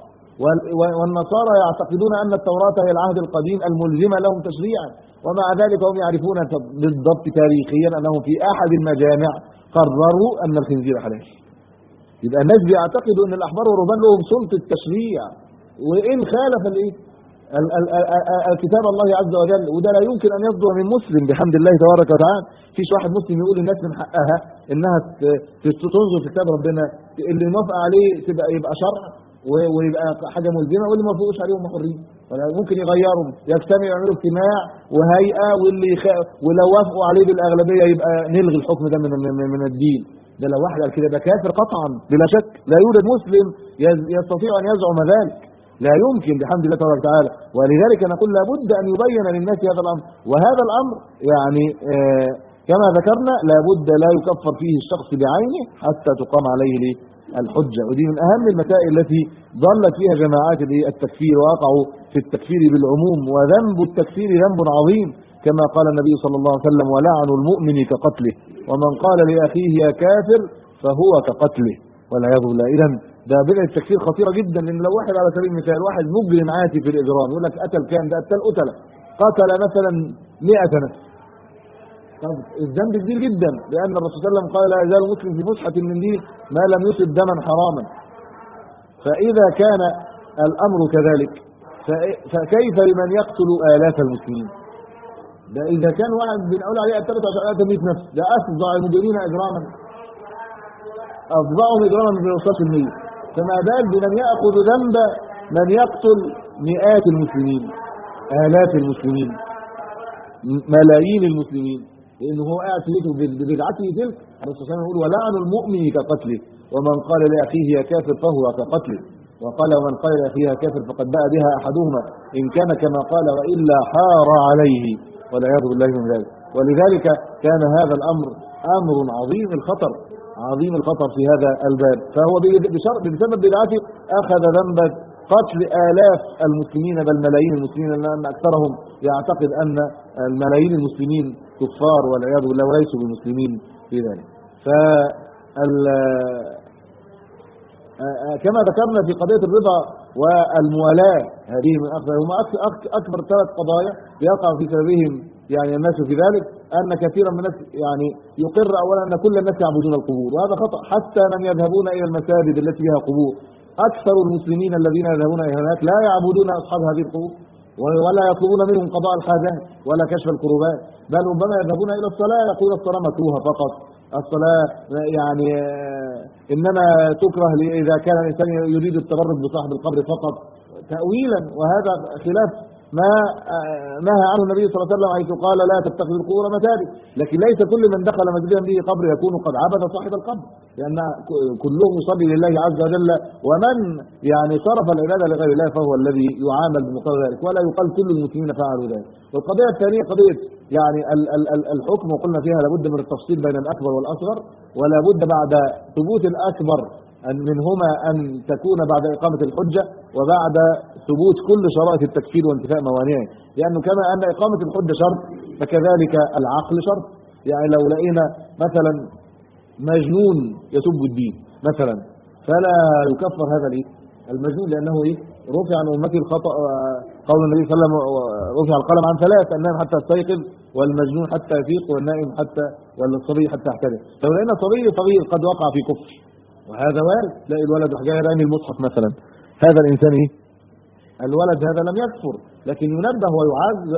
والنصارى يعتقدون ان التوراة هي العهد القديم الملزمة لهم تشريعا، ومع ذلك هم يعرفون بالضبط تاريخيا أنهم في أحد المجامع قرروا أن الخنزير حلال. يبقى الناس بيعتقدوا أن الأحبار والرهبان لهم سلطة التشريع، وإن خالف الإيه؟ الكتاب الله عز وجل، وده لا يمكن أن يصدر من مسلم بحمد الله تبارك وتعالى. فيش واحد مسلم يقول الناس من حقها إنها تنظر في كتاب ربنا، اللي موافق عليه تبقى يبقى شرع ويبقى حاجة ملزمة، واللي ما فوقش عليهم حرين، ممكن يغيروا، يجتمعوا يعملوا اجتماع وهيئة، واللي يخ... ولو وافقوا عليه بالأغلبية يبقى نلغي الحكم ده من من, من الدين. ده لو واحد قال كده يبقى كافر قطعا بلا شك. لا يوجد مسلم يستطيع أن يزعم ذلك، لا يمكن بحمد الله تبارك وتعالى. ولذلك نقول لابد أن يبين للناس هذا الأمر، وهذا الأمر يعني آه كما ذكرنا لابد لا يكفر فيه الشخص بعينه حتى تقام عليه ليه الحجة. ودي من أهم المسائل التي ضلت فيها جماعات التكفير، ووقعوا في التكفير بالعموم، وذنب التكفير ذنب عظيم كما قال النبي صلى الله عليه وسلم ولعن المؤمن كقتله ومن قال لأخيه يا كافر فهو كقتله والعياذ بالله. إذا ده بدعة التكفير خطيرة جدا، لأن لو واحد على سبيل المثال واحد مجرم عاتي في الإجرام يقول لك قتل كام؟ ده قتل قتلة قتل مثلا مئة نفس، طب الذنب كبير جدا، لأن الرسول صلى الله عليه وسلم قال لا يزال المسلم في فسحة من دين ما لم يصب دما حراما. فإذا كان الأمر كذلك فكيف لمن يقتل آلاف المسلمين؟ ده إذا كان واحد بنقول عليه قتلت عشان مئة نفس، ده أفظع المجرمين إجراما، أفظعهم إجراما من رصاص المية، فما بال بمن يأخذ ذنب من يقتل مئات المسلمين آلاف المسلمين ملايين المسلمين، لأنه هو قاعد في ببدعته تلك. الرسول صلى الله عليه وسلم يقول ولعن المؤمن كقتله ومن قال لأخيه يا كافر فهو كقتله، وقال ومن قال لأخيه يا كافر فقد باء بها أحدهما إن كان كما قال وإلا حار عليه والعياذ بالله من ذلك. ولذلك كان هذا الأمر أمر عظيم الخطر عظيم الخطر في هذا الباب، فهو بسبب بدعته أخذ ذنب قتل آلاف المسلمين بل ملايين المسلمين، لأن أكثرهم يعتقد أن الملايين المسلمين كفار والعياذ بالله وليسوا بمسلمين في ذلك. كما ذكرنا في قضية الرضا والموالاة، هذه من أكبر هم أكبر ثلاث قضايا يقع في سببهم يعني الناس في ذلك، أن كثيرا من الناس يعني يقر أولا أن كل الناس يعبدون القبور، وهذا خطأ. حتى من يذهبون إلى المساجد التي فيها قبور، أكثر المسلمين الذين يذهبون إلى هناك لا يعبدون أصحاب هذه القبور ولا يطلبون منهم قضاء الحاجات ولا كشف الكروبات، بل ربما يذهبون إلى الصلاة يقول الصلاة مكروهة فقط، الصلاة يعني إنما تكره إذا كان الإنسان يريد التبرك بصاحب القبر فقط تأويلا، وهذا خلاف ما نهى عنه النبي صلى الله عليه وسلم حيث قال لا تتخذوا القبور مساجد. لكن ليس كل من دخل مسجدا به قبر يكون قد عبد صاحب القبر، لأن كلهم يصلي لله عز وجل، ومن يعني صرف العبادة لغير الله فهو الذي يعامل بمقتضى ذلك، ولا يقال كل المسلمين فعلوا ذلك. والقضية الثانية قضية يعني الحكم، وقلنا فيها لابد من التفصيل بين الأكبر والأصغر، ولا بد بعد ثبوت الأكبر أن منهما أن تكون بعد إقامة الحجة وبعد ثبوت كل شرائط التكفير وانتفاء موانعه، لأنه كما أن إقامة الحجة شرط فكذلك العقل شرط. يعني لو لقينا مثلا مجنون يسب الدين مثلا فلا يكفر هذا الايه المجنون، لأنه ايه رفع عن أمتي الخطأ، قول النبي صلى الله عليه وسلم رفع القلم عن ثلاث، النائم حتى يستيقظ والمجنون حتى يفيق والنائم حتى والصبي حتى يحترم. فلو لقينا صبي صغير قد وقع في كفر وهذا وارد، تلاقي الولد جاي رامي المصحف مثلا، هذا الإنسان ايه الولد هذا لم يكفر، لكن ينبه ويعذر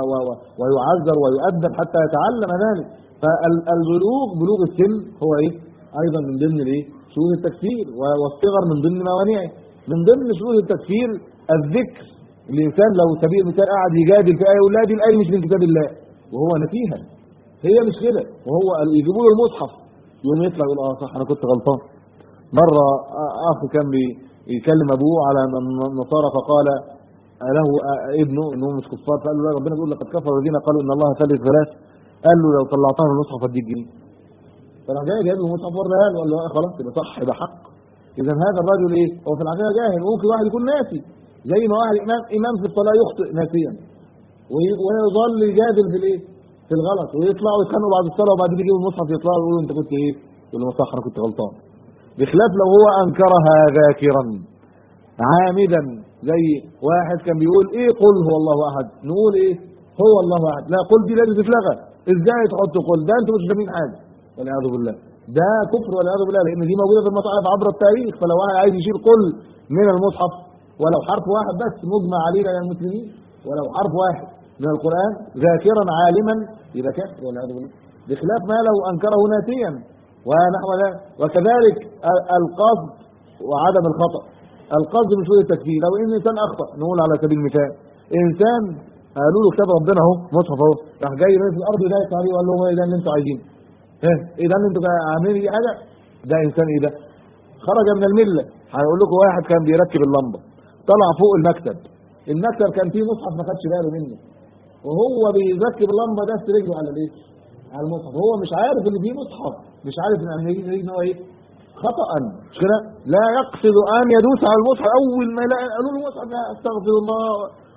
ويعذر ويؤدب حتى يتعلم ذلك. فالبلوغ بلوغ السن هو ايه ايضا من ضمن الايه شروط التكفير، والصغر من ضمن موانعه. من ضمن شروط التكفير الذكر، الانسان لو سبيل المثال قاعد يجادل في ايه يقول لا دي الايه مش من كتاب الله وهو نفيها، هي مش كده، وهو يجيبوا له المصحف يقوم يطلع يقول اه صح انا كنت غلطان. مره اخ كان بيكلم ابوه على النصارى فقال له ابنه انه مش كفار، فقال له لا ربنا بيقول لقد كفر الذين قالوا ان الله ثالث ثلاث، قال له لو طلعتها من المصحف اديك جنيه. فراح جاي جايب له المصحف وراه له، قال له خلاص يبقى صح يبقى حق. اذا هذا الرجل ايه هو في الحقيقه جاهل، ممكن واحد يكون ناسي زي ما واحد امام امام في الصلاه يخطئ ناسيا ويظل يجادل في الايه في الغلط، ويطلعوا يتخانقوا بعد الصلاه وبعدين يجيبوا المصحف يطلعوا يقولوا انت كنت ايه، يقول له صح انا كنت غلطان. بخلاف لو هو انكرها ذاكرا عامدا، زي واحد كان بيقول ايه قل هو الله احد، نقول ايه هو الله احد، لا قل دي لازم تتلغى، ازاي تحط قل ده انتوا مش فاهمين حاجه والعياذ بالله، ده كفر والعياذ بالله، لان دي موجوده في المصاحف عبر التاريخ. فلو واحد عايز يشيل قل من المصحف ولو حرف واحد بس مجمع عليه بين المسلمين، ولو حرف واحد من القران ذاكرا عالما يبقى كافر والعياذ بالله، بخلاف ما لو انكره ناسيا ونحو ذلك. وكذلك القصد وعدم الخطأ، القصد مش هو التكفير. لو ان انسان اخطا، نقول على سبيل المثال انسان قالوا له كتاب ربنا اهو مصحف اهو، راح جاي في الارض دايس عليه وقال لهم ايه ده اللي انتوا عايزينه، ايه ايه ده اللي انتوا عاملين ايه حاجه، ده انسان ايه ده خرج من المله. هقول لكم واحد كان بيركب اللمبه طلع فوق المكتب، المكتب كان فيه مصحف ما خدش باله منه، وهو بيركب اللمبه ده رجله على الايه على المصحف، هو مش عارف اللي فيه مصحف، مش عارف ان هو ايه خطأ، مش كده؟ لا يقصد ان يدوس على المصحف، اول ما قالوا له مصحف استغفر الله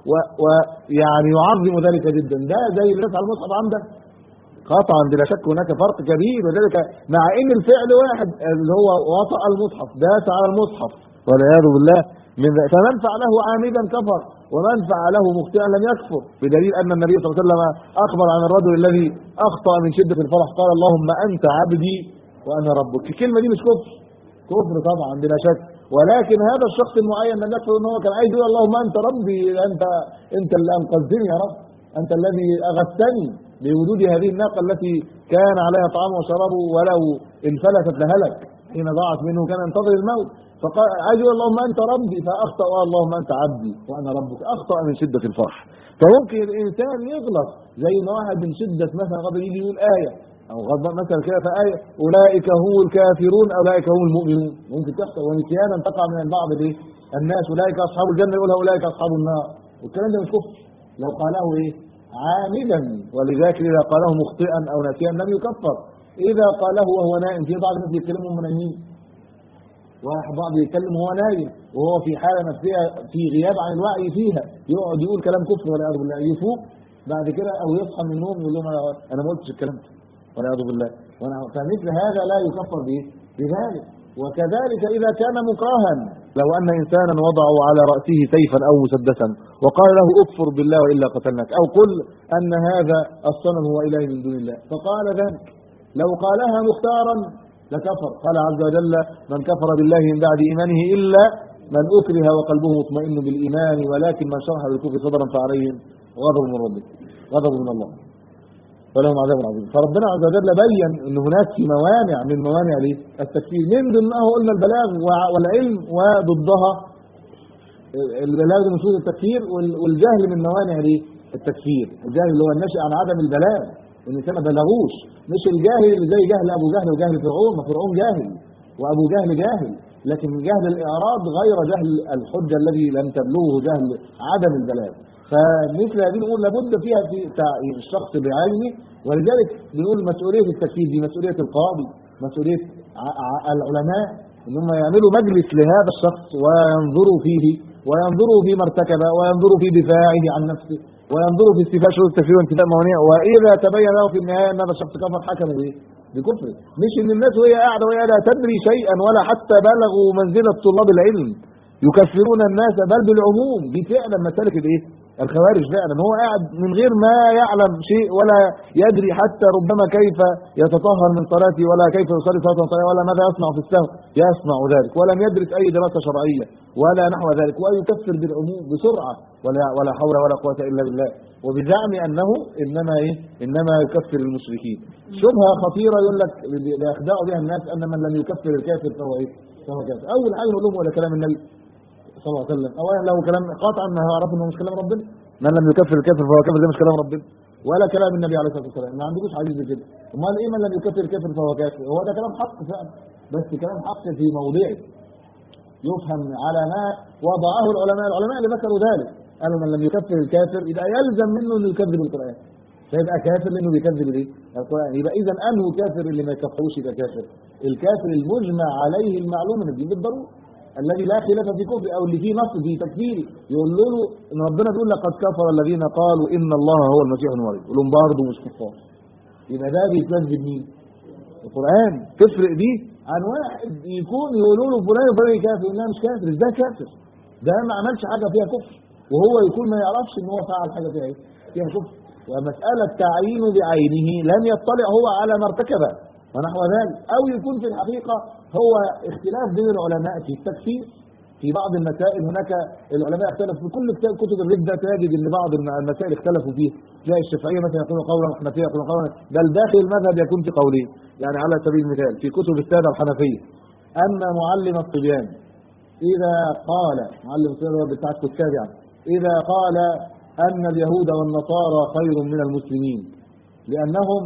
ويعني يعظم ذلك جدا. ده زي اللي على المصحف عنده قطعا بلا شك هناك فرق كبير، وذلك مع ان الفعل واحد اللي هو وطأ المصحف داس على المصحف والعياذ بالله من ذلك. فمن فعله عامدا كفر ومن فعله مخطئا لم يكفر، بدليل ان النبي صلى الله عليه وسلم اخبر عن الرجل الذي اخطأ من شدة الفرح قال اللهم انت عبدي وانا ربك. الكلمة دي مش كفر، كفر طبعا بلا شك، ولكن هذا الشخص المعين لم يكفر ان هو كان عايز يقول اللهم انت ربي، انت انت اللي انقذتني يا رب، انت الذي اغثتني بوجود هذه الناقه التي كان عليها طعامه وشرابه ولو انفلتت لهلك حين ضاعت منه كان ينتظر الموت. فقال عايز يقول اللهم انت ربي فاخطا اللهم انت عبدي وانا ربك، اخطا من شده الفرح. فممكن الانسان يغلط زي ما واحد من شده مثلا غضب يجي يقول ايه او غضب مثلا كده في ايه اولئك هم الكافرون اولئك هم المؤمنون، ممكن تحصل ونسيانا تقع من بعض الايه الناس اولئك اصحاب الجنه يقولها اولئك اصحاب النار، والكلام ده مش كفر لو قاله ايه عامدا. ولذلك اذا قاله مخطئا او ناسيا لم يكفر. اذا قاله وهو نائم، في بعض الناس يتكلموا من نايمين، واحد بعض يتكلم وهو نايم وهو في حاله نفسيه في غياب عن الوعي فيها، يقعد يقول كلام كفر والعياذ بالله، يفوق بعد كده او يصحى من النوم يقول لهم انا ما قلتش الكلام ده والعياذ بالله. فمثل هذا لا يكفر به بذلك. وكذلك اذا كان مكرها، لو ان انسانا وضعوا على راسه سيفا او مسدسا وقال له اكفر بالله والا قتلناك، او قل ان هذا الصنم هو اله من دون الله، فقال ذلك لو قالها مختارا لكفر. قال عز وجل من كفر بالله من بعد ايمانه الا من اكره وقلبه مطمئن بالايمان ولكن من شرح بالكفر صدرا فعليهم غضب من ربه غضب من الله ولهم عذاب عظيم. فربنا عز وجل بين ان هناك موانع من موانع التكفير، من ضمنها قلنا البلاغ والعلم، وضدها البلاغ من شروط التكفير، والجهل من موانع التكفير. الجهل اللي هو الناشئ عن عدم البلاغ، ان كان ما بلغوش، مش الجاهل اللي زي جهل ابو جهل وجهل فرعون، ما فرعون جاهل وابو جهل جاهل، لكن جهل الاعراض غير جهل الحجه الذي لم تبلغه جهل عدم البلاغ. فمثل هذه الامور لابد فيها في الشخص بعلمه، ولذلك بنقول مسؤوليه التكفير دي مسؤوليه القاضي، مسؤوليه العلماء، ان هم يعملوا مجلس لهذا الشخص وينظروا فيه وينظروا فيما ارتكب وينظروا في دفاعه عن نفسه وينظروا في استيفاء شروط التكفير وانتفاء موانعه، واذا تبين له في النهايه ان هذا الشخص كفر حكموا بايه؟ بكفره. مش ان الناس وهي قاعده وهي لا تدري شيئا ولا حتى بلغوا منزله طلاب العلم يكفرون الناس بل بالعموم. دي فعلا مساله الايه؟ الخوارج فعلا. هو قاعد من غير ما يعلم شيء ولا يدري حتى ربما كيف يتطهر من صلاته ولا كيف يصلي صلاه طيبه ولا ماذا يصنع في السهو، يصنع ذلك ولم يدرس اي دراسه شرعيه ولا نحو ذلك، ويكفر بالعموم بسرعه ولا ولا حول ولا قوه الا بالله، وبزعم انه انما ايه؟ انما يكفر المشركين. شبهه خطيره يقول لك يخدع بها الناس ان من لم يكفر الكافر فهو ايه؟ فهو كافر. اول حاجه نقول لهم ولا كلام النبي صلى الله عليه وسلم، اولا له كلام قاطعا ما هيعرفوا انه مش كلام ربنا، من لم يكفر الكافر فهو كافر، ده مش كلام ربنا ولا كلام النبي عليه الصلاه والسلام، ما عندكوش حديث كده. امال ايه من لم يكفر الكافر فهو كافر؟ هو ده كلام حق فعلا، بس كلام حق في موضعه يفهم على ما وضعه العلماء. العلماء اللي ذكروا ذلك قالوا من لم يكفر الكافر يبقى يلزم منه انه يكذب القران، فيبقى كافر لانه بيكذب الايه؟ القران. يبقى اذا انه كافر اللي ما يكفروش يبقى كافر؟ الكافر المجمع عليه المعلوم من الدين بالضروره، الذي لا خلاف في كفر او اللي فيه نص في تكفيره، يقول له ان ربنا بيقول لقد كفر الذين قالوا ان الله هو المسيح ابن مريم، يقول لهم برضه مش كفار. يبقى ده بيكذب مين؟ القران. تفرق دي عن واحد يكون يقولوا له فلان فلان كافر، لا مش كافر، ده كافر، ده ما عملش حاجه فيها كفر، وهو يكون ما يعرفش ان هو فعل حاجه فيها ايه؟ فيها كفر. ومساله تعيينه بعينه لم يطلع هو على ما ارتكبه ونحو ذلك، او يكون في الحقيقه هو اختلاف بين العلماء في التكفير في بعض المسائل. هناك العلماء اختلفوا في كل كتب الردة، تجد ان بعض المسائل اختلفوا فيه، تلاقي الشافعيه مثلا يقولون قولا والحنفيه يقولون قولا، بل داخل المذهب يكون في قولين. يعني على سبيل المثال في كتب الساده الحنفيه ان معلم الصبيان اذا قال معلم الصبيان بتاع الكتاب يعني اذا قال ان اليهود والنصارى خير من المسلمين لانهم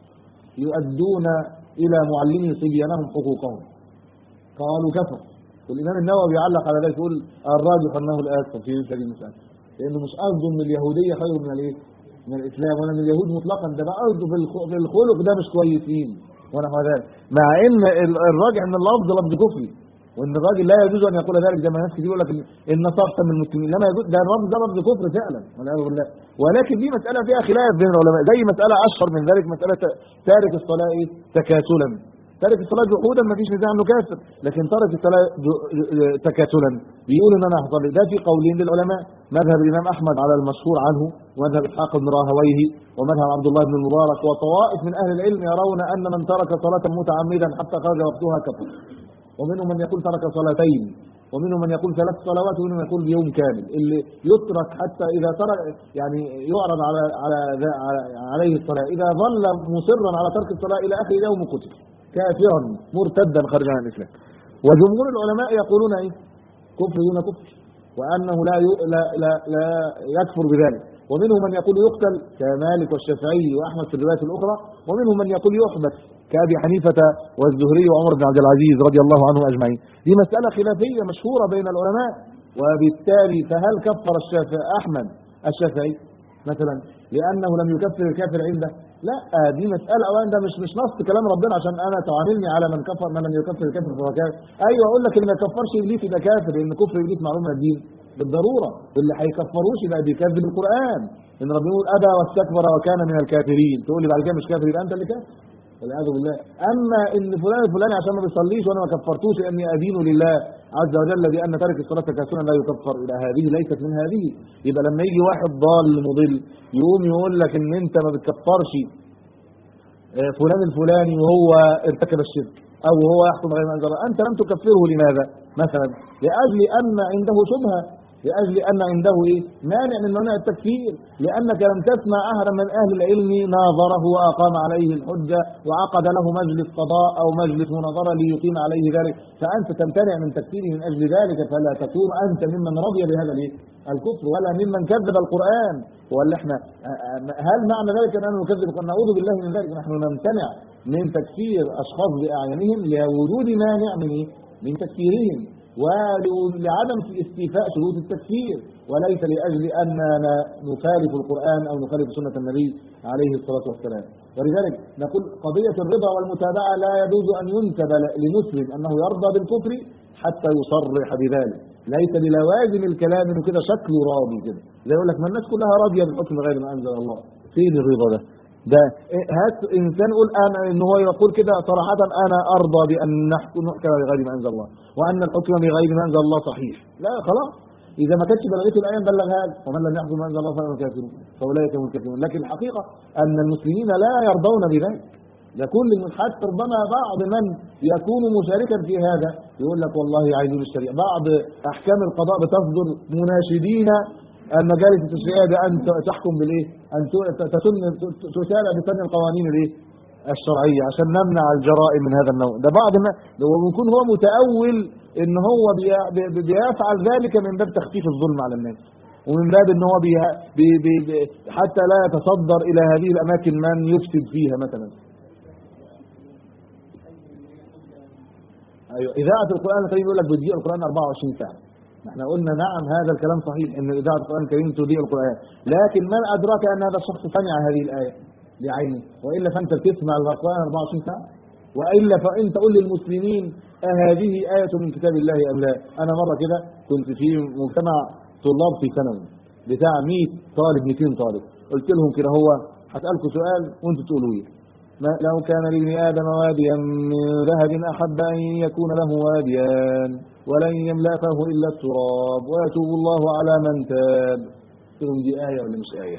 يؤدون الى معلمي صبيانهم حقوقهم، قالوا كفر. والامام النووي يعلق على ذلك يقول الراجح انه الاكثر في مثل هذه المساله، لانه مش قصده ان اليهوديه خير من الايه؟ من الاسلام، ولا من اليهود مطلقا، ده بقى قصده في الخلق ده مش كويسين ونحو ذلك، مع ان الراجح ان اللفظ لفظ كفري وان الراجل لا يجوز ان يقول ذلك زي ما ناس كتير يقول لك النصارى من المسلمين، لما يجوز ده الرفض ده رفض كفر فعلا والعياذ بالله. ولكن دي مساله فيها خلاف بين العلماء، زي مساله اشهر من ذلك مساله تارك الصلاه ايه؟ تكاسلا. تارك الصلاه جحودا ما فيش نزاع انه كافر، لكن تارك الصلاه تكاسلا بيقول ان انا هصلي. ده في قولين للعلماء، مذهب الامام احمد على المشهور عنه، ومذهب اسحاق بن راهويه، ومذهب عبد الله بن المبارك، وطوائف من اهل العلم يرون ان من ترك صلاه متعمدا حتى خرج وقتها كفر. ومنهم من يقول ترك صلاتين، ومنهم من يقول ثلاث صلوات، ومنهم من يقول بيوم كامل. اللي يترك حتى اذا ترك يعني يعرض على على عليه الصلاه، اذا ظل مصرا على ترك الصلاه الى اخر يوم قتل كافرا مرتدا خارجا عن الاسلام. وجمهور العلماء يقولون ايه؟ كفر دون كفر، وانه لا لا لا, لا يكفر بذلك. ومنهم من يقول يقتل كمالك والشافعي واحمد في الروايات الاخرى، ومنهم من يقول يحبس كأبي حنيفة والزهري وعمر بن عبد العزيز رضي الله عنهم أجمعين. دي مسألة خلافية مشهورة بين العلماء. وبالتالي فهل كفر الشافعي أحمد الشافعي مثلا لأنه لم يكفر الكافر عنده؟ لا، دي مسألة أولا، ده مش مش نص كلام ربنا عشان أنا تعاملني على من كفر من لم يكفر الكافر فهو كافر. أيوه أقول لك اللي ما يكفرش إبليس يبقى كافر، لأن كفر إبليس معلوم من الدين بالضرورة. واللي هيكفروش يبقى بيكذب القرآن، إن ربنا يقول أبى واستكبر وكان من الكافرين، تقول لي بعد كده مش كافر يبقى أنت اللي كافر والعياذ بالله. اما ان فلان الفلاني عشان ما بيصليش وانا ما كفرتوش اني ادين لله عز وجل بان ترك الصلاه تكاسلا لا يكفر، الى هذه ليست من هذه. يبقى لما يجي واحد ضال مضل يقوم يقول لك ان انت ما بتكفرش فلان الفلاني وهو ارتكب الشرك او هو يحكم غير ما انزل الله، انت لم تكفره لماذا؟ مثلا لاجل ان عنده شبهه، لاجل ان عنده ايه؟ مانع من منع التكفير، لانك لم تسمع احدا من اهل العلم ناظره واقام عليه الحجه وعقد له مجلس قضاء او مجلس مناظره ليقيم عليه ذلك، فانت تمتنع من تكفيره من اجل ذلك، فلا تكون انت ممن رضي بهذا الايه؟ الكفر، ولا ممن كذب القران. ولا احنا هل معنى ذلك ان نكذب القران؟ نعوذ بالله من ذلك. نحن نمتنع من تكفير اشخاص باعينهم لوجود مانع من ايه؟ من تكفيرهم، ولعدم استيفاء شروط التكفير، وليس لاجل اننا نخالف القران او نخالف سنه النبي عليه الصلاه والسلام. ولذلك نقول قضيه الرضا والمتابعه لا يجوز ان ينسب لمسلم انه يرضى بالكفر حتى يصرح بذلك، ليس بلوازم الكلام انه كده شكله راضي كده، زي يقول لك ما الناس كلها راضيه بالحكم غير ما انزل الله. فين الرضا ده؟ ده هات انسان يقول انا ان هو يقول كده صراحه انا ارضى بان نحكم بغير ما انزل الله، وان الحكم بغير ما انزل الله صحيح. لا خلاص، اذا ما كانتش بلغته الايه بلغها، ومن لم يحكم ما انزل الله فهم كافرون فاولئك هم الكافرون. لكن الحقيقه ان المسلمين لا يرضون بذلك، ده كل حتى ربما بعض من يكون مشاركا في هذا يقول لك والله عايزين الشريعه، بعض احكام القضاء بتصدر مناشدين المجالس التشريعيه بان تحكم بالايه؟ ان تتم تسارع بسن القوانين الايه؟ الشرعيه عشان نمنع الجرائم من هذا النوع. ده بعض ما ويكون هو متأول ان هو بيفعل ذلك من باب تخفيف الظلم على الناس، ومن باب ان هو بي بي بي حتى لا يتصدر الى هذه الاماكن من يفسد فيها مثلا. ايوه، اذاعه القران الكريم يقول لك بتذيع القران أربعة وعشرين ساعه. احنا قلنا نعم هذا الكلام صحيح ان اذاعه القران الكريم تذيع القران، لكن من ادراك ان هذا الشخص سمع هذه الايه بعينه؟ والا فانت بتسمع القران أربعة وعشرين ساعه؟ والا فانت قل للمسلمين اهذه ايه من كتاب الله ام لا؟ انا مره كده كنت في مجتمع طلاب في ثانوي بتاع مية طالب مئتين طالب، قلت لهم كده هو هسالكم سؤال وانتم تقولوا لي، لو كان لابن آدم واديا من ذهب أحب أن يكون له واديان ولن يملأ فاه إلا التراب ويتوب الله على من تاب. قلت لهم دي آية ولا مش آية؟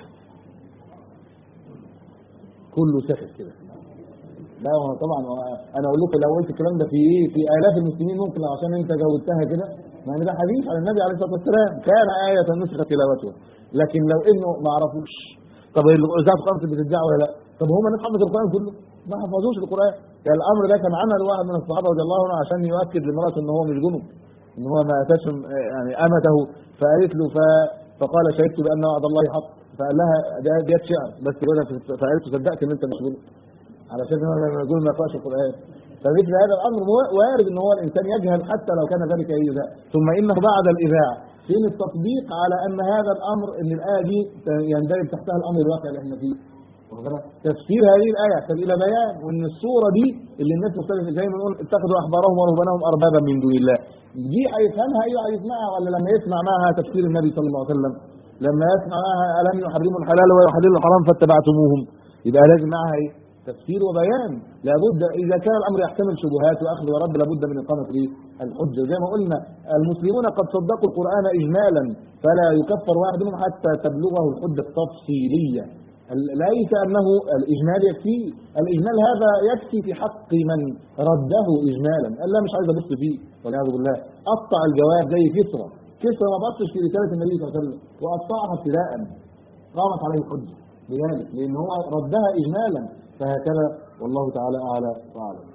كله سكت كده. لا طبعا أنا أقول لكم لو قلت الكلام ده في إيه في آلاف المسلمين ممكن عشان أنت جاوبتها كده، مع إن ده حديث عن النبي عليه الصلاة والسلام كان آية نسخ تلاوته، لكن لو إنه ما عرفوش طب إذاعة القرآن بتتذاع ولا لا؟ طب هم الناس حفظوا القرآن كله؟ ما حفظوش القرآن. يعني الأمر ده كان عمل واحد من الصحابة رضي الله عنه عشان يؤكد لمراته إن هو مش جنب، إن هو ما أتاش يعني أمته، فقالت له ف... فقال شهدت بأن وعد الله حق، فقال لها ده ديت شعر بس كده، فقالت له صدقت إن أنت مش جنب علشان هو لما يقول ما يقرأش القرآن. فمثل هذا الأمر وارد إن هو الإنسان يجهل حتى لو كان ذلك إذاعة، ثم إنه بعد الإذاعة فين التطبيق على أن هذا الأمر إن الآية دي يندرج تحتها الأمر الواقع اللي إحنا فيه؟ تفسير هذه الآية يحتاج إلى بيان، وإن الصورة دي اللي الناس مختلفة زي ما نقول اتخذوا أحبارهم ورهبانهم أربابا من دون الله، دي هيفهمها أيوه هيسمعها، ولا لما يسمع معها تفسير النبي صلى الله عليه وسلم، لما يسمع معها ألم يحرموا الحلال ويحللوا الحرام فاتبعتموهم، يبقى لازم معها إيه؟ تفسير وبيان. لابد إذا كان الأمر يحتمل شبهات وأخذ ورد لابد من إقامة إيه؟ الحجة. زي ما قلنا المسلمون قد صدقوا القرآن إجمالا فلا يكفر واحد منهم حتى تبلغه الحجة التفصيلية. ليس أنه الإجمال يكفي، الإجمال هذا يكفي في حق من رده إجمالا، قال لا مش عايز أبص فيه والعياذ بالله، قطع الجواب زي كسرى، كسرى ما بصش في رسالة النبي صلى الله عليه وسلم وقطعها ابتداء، قامت عليه الحجة بذلك لأن هو ردها إجمالا، فهكذا والله تعالى أعلى وأعلم.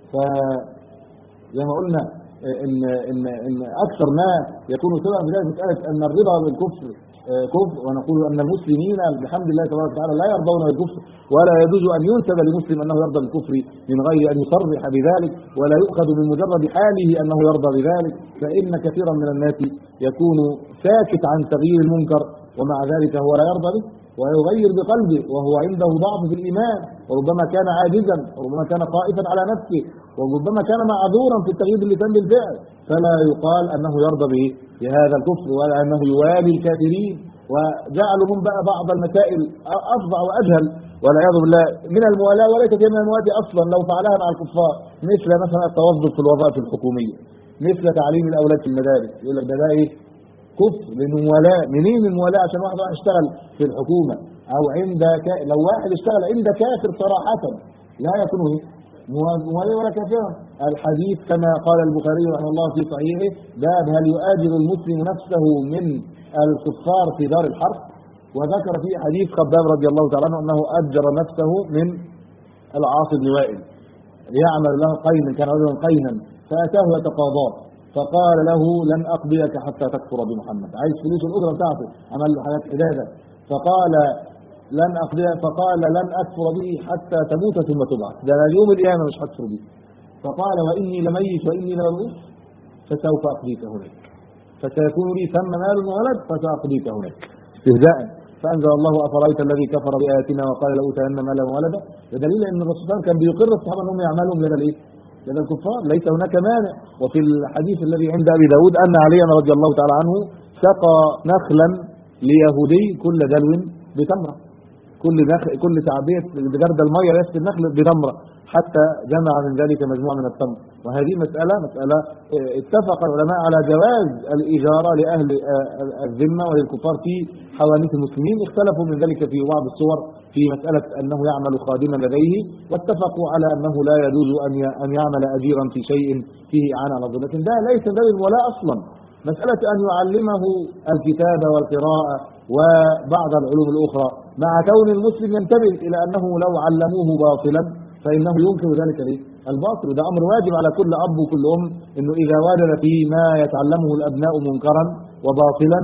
فزي ما قلنا إن إن إن أكثر ما يكون سببا في ذلك مسألة أن الرضا بالكفر كفر، ونقول أن المسلمين بحمد الله تبارك وتعالى لا يرضون بالكفر، ولا يجوز أن ينسب لمسلم أنه يرضى بالكفر من غير أن يصرح بذلك، ولا يؤخذ من مجرد حاله أنه يرضى بذلك، فإن كثيرا من الناس يكون ساكت عن تغيير المنكر ومع ذلك هو لا يرضى به ويغير بقلبه وهو عنده ضعف في الإيمان، وربما كان عاجزا، وربما كان خائفا على نفسه، وربما كان معذورا في التغيير باللسان بالفعل، فلا يقال أنه يرضى به بهذا الكفر ولا أنه يوالي الكافرين، وجعلوا هم بقى بعض المسائل أفظع وأجهل والعياذ بالله من الموالاة، وليست هي من الموالاة أصلا لو فعلها مع الكفار، مثل مثلا التوظف في الوظائف الحكومية، مثل تعليم الأولاد في المدارس، يقول لك ده ده إيه؟ كفر، لأنه موالاة. منين الموالاة؟ عشان واحد واحد اشتغل في الحكومة أو عند ك... لو واحد اشتغل عند كافر صراحة لا يكون إيه؟ موالي ولا كافرا. الحديث كما قال البخاري رحمه الله في صحيحه باب هل يؤاجر المسلم نفسه من الكفار في دار الحرب، وذكر في حديث خباب رضي الله تعالى عنه أنه أجر نفسه من العاص بن وائل ليعمل له قينا، كان رجلا قينا فأتاه يتقاضاه فقال له لن أقضيك حتى تكفر بمحمد، عايز فلوس الأجرة بتاعته، عمل له حاجات حدادة، فقال لن أقضيك، فقال لن أكفر به حتى تموت ثم تبعث، ده اليوم القيامة مش هكفر به، فقال وإني لميت وإني لمموت فسوف أقضيك هناك، فسيكون لي ثم مال وولد فسأقضيك هناك استهزاء. فأنزل الله أفرأيت الذي كفر بآياتنا وقال لأوتين مالا وولدا، بدليل أن الرسول صلى الله عليه وسلم كان بيقر الصحابة أنهم يعملهم لدى الإيه؟ لدى الكفار، ليس هناك مانع. وفي الحديث الذي عند أبي داود أن عليا رضي الله تعالى عنه سقى نخلا ليهودي كل دلو بتمرة، كل نخل كل تعبية بجرد المية يسقي النخل بتمرة حتى جمع من ذلك مجموعة من التمر. وهذه مسألة مسألة اتفق العلماء على جواز الإجارة لأهل الذمة وللكفار في حوانيت المسلمين، اختلفوا من ذلك في بعض الصور في مسألة أنه يعمل خادما لديه، واتفقوا على أنه لا يجوز أن يعمل أجيرا في شيء فيه إعانة على الظلم، لكن ده ليس ده الولاء أصلا. مسألة أن يعلمه الكتابة والقراءة وبعض العلوم الأخرى، مع كون المسلم ينتبه إلى أنه لو علموه باطلا فإنه ينكر ذلك الباطل، وده أمر واجب على كل أب وكل أم، أنه إذا وجد فيه ما يتعلمه الأبناء منكرا وباطلا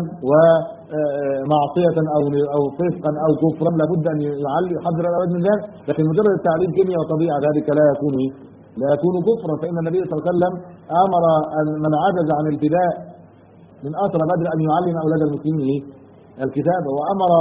ومعصية أو أو فسقا أو كفرا لابد أن يعلم يحذر الأولاد من ذلك، لكن مجرد التعليم كيمياء وطبيعة ذلك لا يكون لا يكون كفرا، فإن النبي صلى الله عليه وسلم أمر من عجز عن الابتداء من أسرى بدر أن يعلم أولاد المسلمين الكتابة، وأمر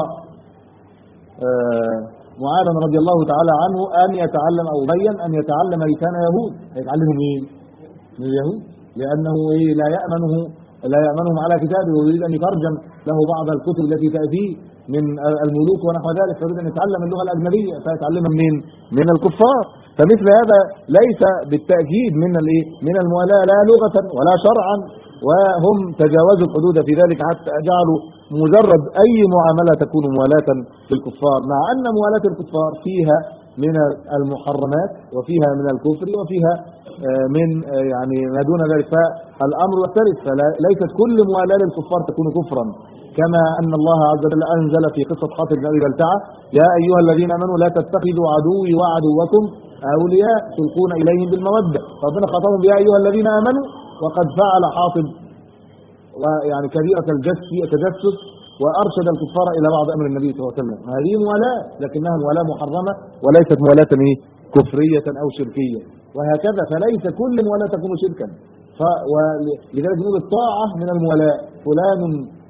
معاذ رضي الله تعالى عنه أن يتعلم أو بين أن يتعلم لسان يهود، يتعلمهم مين؟ من اليهود، لأنه لا يأمنه لا يأمنهم على كتابه ويريد أن يترجم له بعض الكتب التي تأتيه من الملوك ونحو ذلك، فيريد أن يتعلم اللغة الأجنبية فيتعلمها منين؟ من الكفار. فمثل هذا ليس بالتأكيد من الايه؟ من الموالاة لا لغة ولا شرعا، وهم تجاوزوا الحدود في ذلك حتى جعلوا مجرد أي معاملة تكون موالاة للكفار، مع أن موالاة الكفار فيها من المحرمات وفيها من الكفر وفيها من يعني ما دون ذلك، فالأمر يختلف، فليست كل موالاة للكفار تكون كفرا، كما أن الله عز وجل أنزل في قصة حاطب بن أبي بلتعة يا أيها الذين آمنوا لا تتخذوا عدوي وعدوكم أولياء تلقون إليهم بالمودة، ربنا خاطبهم يا أيها الذين آمنوا، وقد فعل حاطب ويعني كبيرة التجسس وأرشد الكفار إلى بعض أمر النبي صلى الله عليه وسلم. هذه موالاة لكنها موالاة محرمة وليست موالاة كفرية أو شركية، وهكذا فليس كل موالاة تكون شركا، ولذلك نقول الطاعة من الموالاة، فلان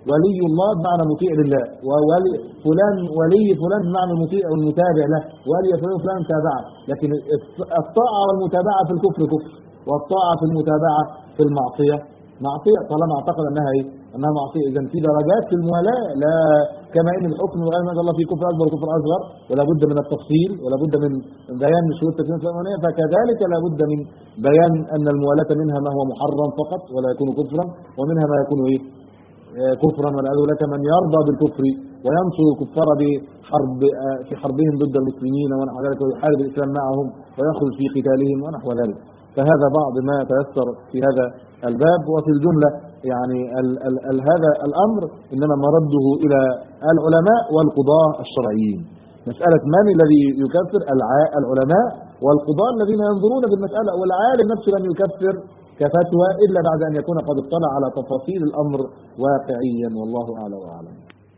ولي الله بمعنى مطيع لله، وولي فلان ولي فلان بمعنى المطيع والمتابع له، ولي فلان فلان تابعه. لكن الطاعة والمتابعة في الكفر كفر، والطاعة في المتابعة في المعصية معصية طالما اعتقد انها ايه؟ انها معصية. اذا في درجات في الموالاة، لا كما ان الحكم غير ما الله في كفر اكبر وكفر اصغر، ولا بد من التفصيل ولا بد من بيان شروط التكليف الامانية، فكذلك لا بد من بيان ان الموالاة منها ما هو محرم فقط ولا يكون كفرا، ومنها ما يكون ايه؟ كفرا. والعياذ لك من يرضى بالكفر وينصر الكفار بحرب في حربهم ضد المسلمين ونحو ذلك، ويحارب الاسلام معهم ويخرج في قتالهم ونحو ذلك. فهذا بعض ما تيسر في هذا الباب. وفي الجملة يعني ال ال ال هذا الأمر إنما مرده إلى العلماء والقضاة الشرعيين. مسألة من الذي يكفر؟ العلماء والقضاة الذين ينظرون بالمسألة، والعالم نفسه لم يكفر كفتوى إلا بعد أن يكون قد اطلع على تفاصيل الأمر واقعيا، والله أعلى وأعلم.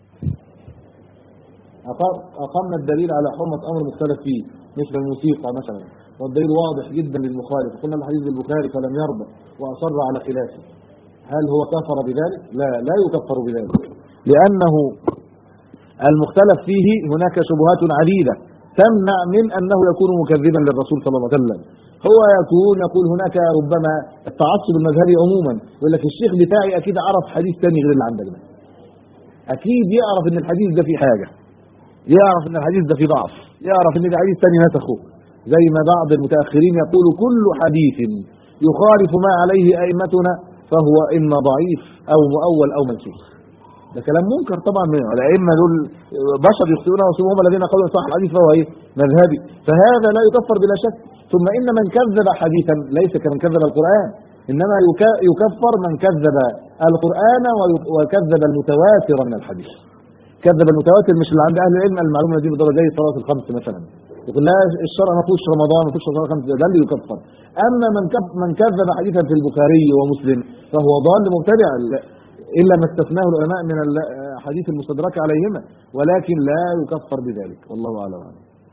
أقمنا الدليل على حرمة أمر مختلف فيه مثل الموسيقى مثلا، والدليل واضح جدا للمخالف، قلنا الحديث البخاري فلم يرضى وأصر على خلافه. هل هو كفر بذلك؟ لا، لا يكفر بذلك، لأنه المختلف فيه هناك شبهات عديدة تمنع من أنه يكون مكذبا للرسول صلى الله عليه وسلم. هو يكون يقول هناك ربما التعصب المذهبي عموما، يقول لك الشيخ بتاعي أكيد عرف حديث تاني غير اللي عندك ده، أكيد يعرف إن الحديث ده فيه حاجة، يعرف إن الحديث ده فيه ضعف، يعرف إن الحديث تاني نسخه. زي ما بعض المتأخرين يقول كل حديث يخالف ما عليه أئمتنا فهو إما ضعيف أو مؤول أو منسوخ. ده كلام منكر طبعا من الأئمة، دول بشر يخطئون ويصيبون، هم الذين قالوا صح الحديث فهو إيه؟ مذهبي. فهذا لا يكفر بلا شك. ثم إن من كذب حديثا ليس كمن كذب القرآن، إنما يكفر من كذب القرآن وكذب المتواتر من الحديث. كذب المتواتر مش اللي عند أهل العلم المعلومة دي بدرجة زي الصلاة الخمس مثلا، يقول لا الشرع ما فيهوش رمضان ما فيهوش صلاة خمس، ده اللي يكفر. أما من من كذب حديثا في البخاري ومسلم فهو ضال مبتدع، إلا ما استثناه العلماء من الحديث المستدرك عليهما، ولكن لا يكفر بذلك، والله أعلم.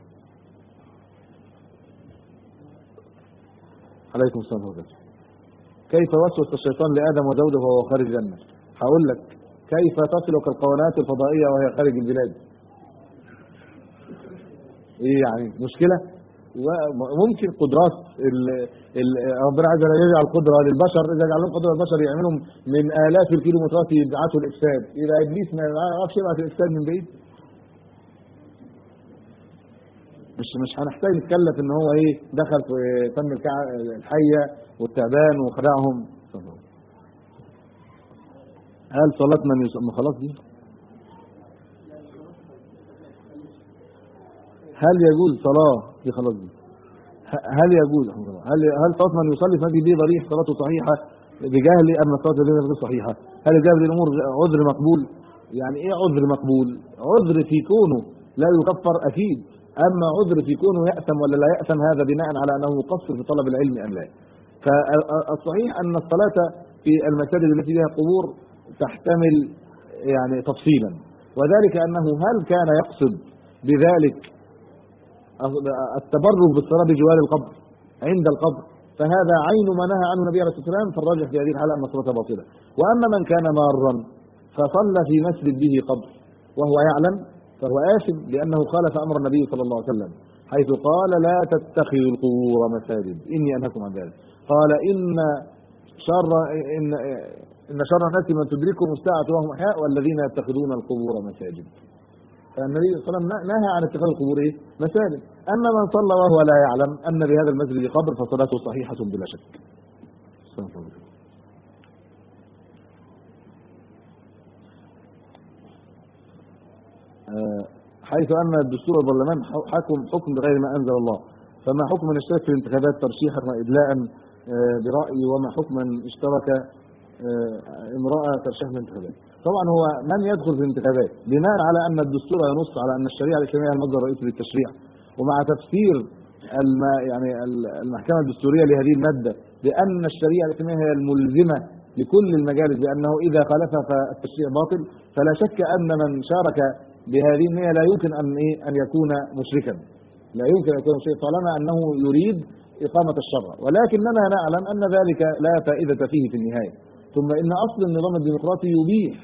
عليكم السلام ورحمة الله. كيف وسوس الشيطان لآدم وزوجه وهو خارج الجنة؟ هقول لك كيف تصلك القنوات الفضائية وهي خارج البلاد. ايه يعني مشكلة؟ وممكن قدرات ربنا عز وجل يجعل قدرة للبشر، إذا جعل لهم قدرة للبشر يعملهم من آلاف الكيلومترات يبعثوا الإفساد، إذا إبليس ما يعرفش يبعث الإفساد من بعيد. مش مش هنحتاج نتكلف ان هو ايه دخل في فم الحية والتعبان وخدعهم. هل صلاة من يصلي خلاص دي؟ هل يجوز صلاة دي خلاص دي؟ هل يجوز هل هل صلاة من يصلي في مسجد دي ضريح صلاته صحيحة بجهل أم صلاة دي غير صحيحة؟ هل الجهل بالأمور عذر مقبول؟ يعني ايه عذر مقبول؟ عذر في كونه لا يكفر أكيد، أما عذر في كونه يأثم ولا لا يأثم هذا بناء على أنه مقصر في طلب العلم أم لا. فالصحيح أن الصلاة في المساجد التي فيها قبور تحتمل يعني تفصيلا، وذلك أنه هل كان يقصد بذلك التبرك بالصلاة بجوار القبر عند القبر، فهذا عين ما نهى عنه النبي عليه الصلاة والسلام، فالراجح في هذه الحالة أن الصلاة باطلة. وأما من كان مارا فصلى في مسجد به قبر وهو يعلم فهو آثم، لأنه خالف أمر النبي صلى الله عليه وسلم حيث قال لا تتخذوا القبور مساجد إني أنهاكم عن ذلك. قال إن شر إن إن شر الناس من تدركهم الساعة وهم أحياء والذين يتخذون القبور مساجد. فالنبي صلى الله عليه وسلم نهى عن اتخاذ القبور إيه؟ مساجد. أما من صلى وهو لا يعلم أن بهذا المسجد قبر فصلاته صحيحة بلا شك. حيث أن الدستور البرلمان حكم حكم بغير ما أنزل الله، فما حكم من اشترك في الانتخابات ترشيحا وإدلاء برأي، وما حكم من اشترك امرأة ترشيح في الانتخابات؟ طبعا هو من يدخل في الانتخابات بناء على أن الدستور ينص على أن الشريعة الإسلامية هي المصدر الرئيسي للتشريع، ومع تفسير الم يعني المحكمة الدستورية لهذه المادة بأن الشريعة الإسلامية هي الملزمة لكل المجالس بأنه إذا خالفها فالتشريع باطل، فلا شك أن من شارك بهذه النية لا يمكن أن إيه أن يكون مشركا، لا يمكن أن يكون مشركا طالما أنه يريد إقامة الشرع، ولكننا نعلم أن ذلك لا فائدة فيه في النهاية. ثم إن أصل النظام الديمقراطي يبيح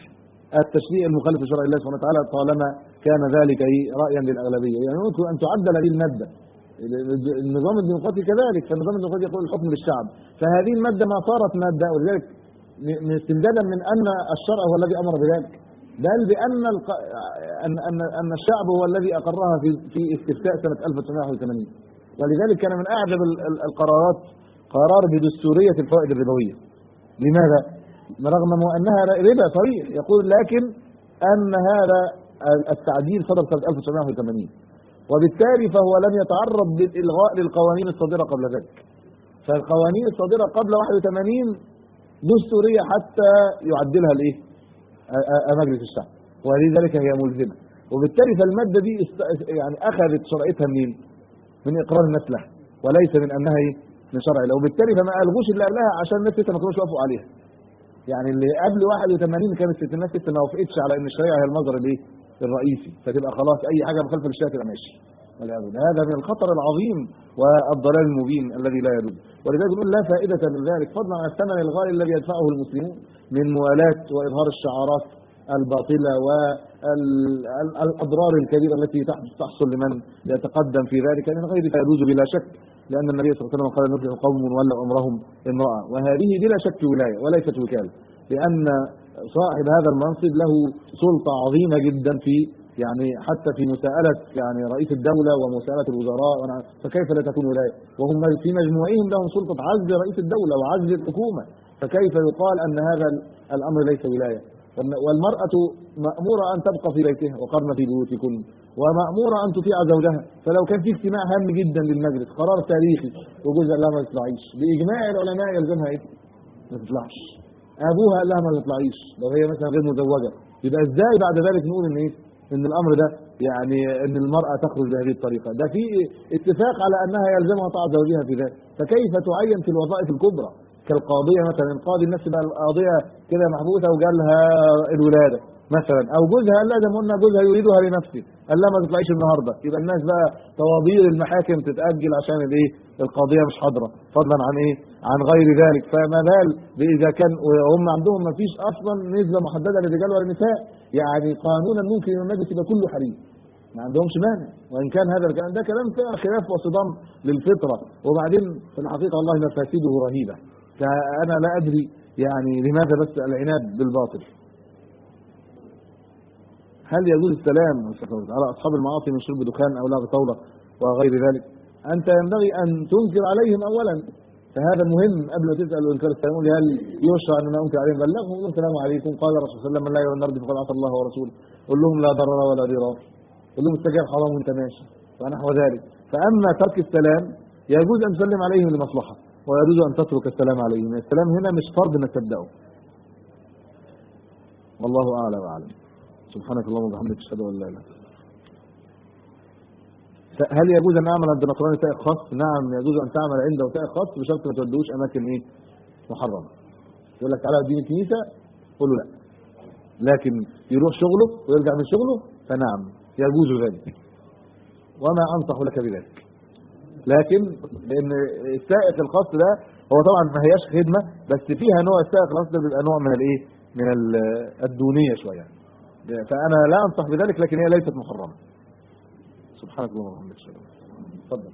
التشريع المخالف لشرع الله سبحانه وتعالى طالما كان ذلك رأيا للأغلبية. يعني ممكن أن تعدل هذه المادة. النظام الديمقراطي كذلك، فالنظام الديمقراطي يقول الحكم للشعب، فهذه المادة ما صارت مادة، ولذلك استمدادا من أن الشرع هو الذي أمر بذلك، بل بأن الق... أن أن أن الشعب هو الذي أقرها في في استفتاء سنة ألف وتسعمائة وواحد وثمانين. ولذلك كان من أعجب القرارات قرار بدستورية الفوائد الربوية. لماذا؟ رغم أنها ربا صريح، يقول لكن أن هذا التعديل صدر سنة ألف وتسعمائة وواحد وثمانين، وبالتالي فهو لم يتعرض بالإلغاء للقوانين الصادرة قبل ذلك. فالقوانين الصادرة قبل واحد وثمانين دستورية حتى يعدلها الايه؟ مجلس الشعب، ولذلك هي ملزمة. وبالتالي فالمادة دي يعني أخذت شرعيتها منين؟ من إقرار الناس لها، وليس من أنها ايه؟ من شرع الله. وبالتالي فما ألغوش اللي قبلها عشان الناس لسه ما كانوش وافقوا عليها. يعني اللي قبل واحد وثمانين كانت الناس لسه ما وافقتش على ان الشريعه هي المصدر الايه؟ الرئيسي، فتبقى خلاص اي حاجه مخالفه للشريعه تبقى ماشي. هذا من الخطر العظيم والضلال المبين الذي لا يدوم. ولذلك نقول لا فائده من ذلك فضلا عن الثمن الغالي الذي يدفعه المسلمون من موالاه واظهار الشعارات الباطله والاضرار الكبيره التي تحصل لمن يتقدم في ذلك من غير فيجوز بلا شك، لأن النبي صلى الله عليه وسلم قال نفلح قوم ولوا أمرهم امرأة، وهذه بلا شك ولاية وليست وكالة، لأن صاحب هذا المنصب له سلطة عظيمة جدا في يعني حتى في مساءلة يعني رئيس الدولة ومساءلة الوزراء، فكيف لا تكون ولاية؟ وهم في مجموعهم لهم سلطة عزل رئيس الدولة وعزل الحكومة، فكيف يقال أن هذا الأمر ليس ولاية؟ والمرأة مأمورة أن تبقى في بيتها وقرن في بيوتكن، ومأمورة أن تطيع زوجها. فلو كان في اجتماع هام جدا للمجلس قرار تاريخي وجوزها لها ما تطلعيش، بإجماع العلماء يلزمها إيه؟ ما تطلعش. أبوها قال لها ما تطلعيش لو هي مثلا غير مزوجة، يبقى إزاي بعد ذلك نقول إن إيه؟ إن الأمر ده يعني إن المرأة تخرج بهذه الطريقة؟ ده في اتفاق على أنها يلزمها طاعة زوجها في ذلك، فكيف تعين في الوظائف الكبرى كالقاضية مثلا؟ القاضي الناس بقى القاضية كده محبوسة وجالها الولادة مثلا، او جوزها قال لها زي ما قلنا جوزها يريدها لنفسه قال لها ما تطلعيش النهارده، يبقى الناس بقى طوابير المحاكم تتاجل عشان الايه؟ القضيه مش حاضره، فضلا عن ايه؟ عن غير ذلك. فما بال اذا كان هم عندهم ما فيش اصلا نسبه محدده للرجال والنساء، يعني قانونا ممكن المجلس يبقى كله حريم، ما عندهمش مانع، وان كان هذا الكلام ده كلام فيه خلاف وصدام للفطره. وبعدين في الحقيقه والله مفاسده رهيبه، فانا لا ادري يعني لماذا بس العناد بالباطل. هل يجوز السلام على أصحاب المعاصي من شرب دخان أو لعب طاولة وغير ذلك؟ أنت ينبغي أن تنكر عليهم أولا، فهذا مهم قبل ما تسأل وإنكار السلام. هل يشرع أن أنا أنكر عليهم؟ بلغهم قل السلام عليكم قال الرسول صلى الله عليه وسلم من لا يرى النرد فقد عصى الله ورسوله. قل لهم لا ضرر ولا ضرار، قل لهم السجاير حرام وأنت ماشي ونحو ذلك. فأما ترك السلام يجوز أن تسلم عليهم لمصلحة، ويجوز أن تترك السلام عليهم. السلام هنا مش فرض أنك تبدأه. والله أعلى وأعلم. سبحانك اللهم وبحمدك اشهد ان لا اله الا انت. هل يجوز ان اعمل عند نصراني سائق خاص؟ نعم يجوز ان تعمل عنده سائق خاص بشرط ما تودوش اماكن ايه؟ محرمه. يقول لك تعالى اديني الكنيسه، قول له لا. لكن يروح شغله ويرجع من شغله فنعم يجوز ذلك. وما انصح لك بذلك. لكن لان السائق الخاص ده هو طبعا ما هياش خدمه، بس فيها نوع السائق الخاص ده بيبقى نوع من الايه؟ من الدونيه شويه. فأنا لا أنصح بذلك، لكن هي ليست محرمة. سبحانك اللهم وبحمدك. تفضل.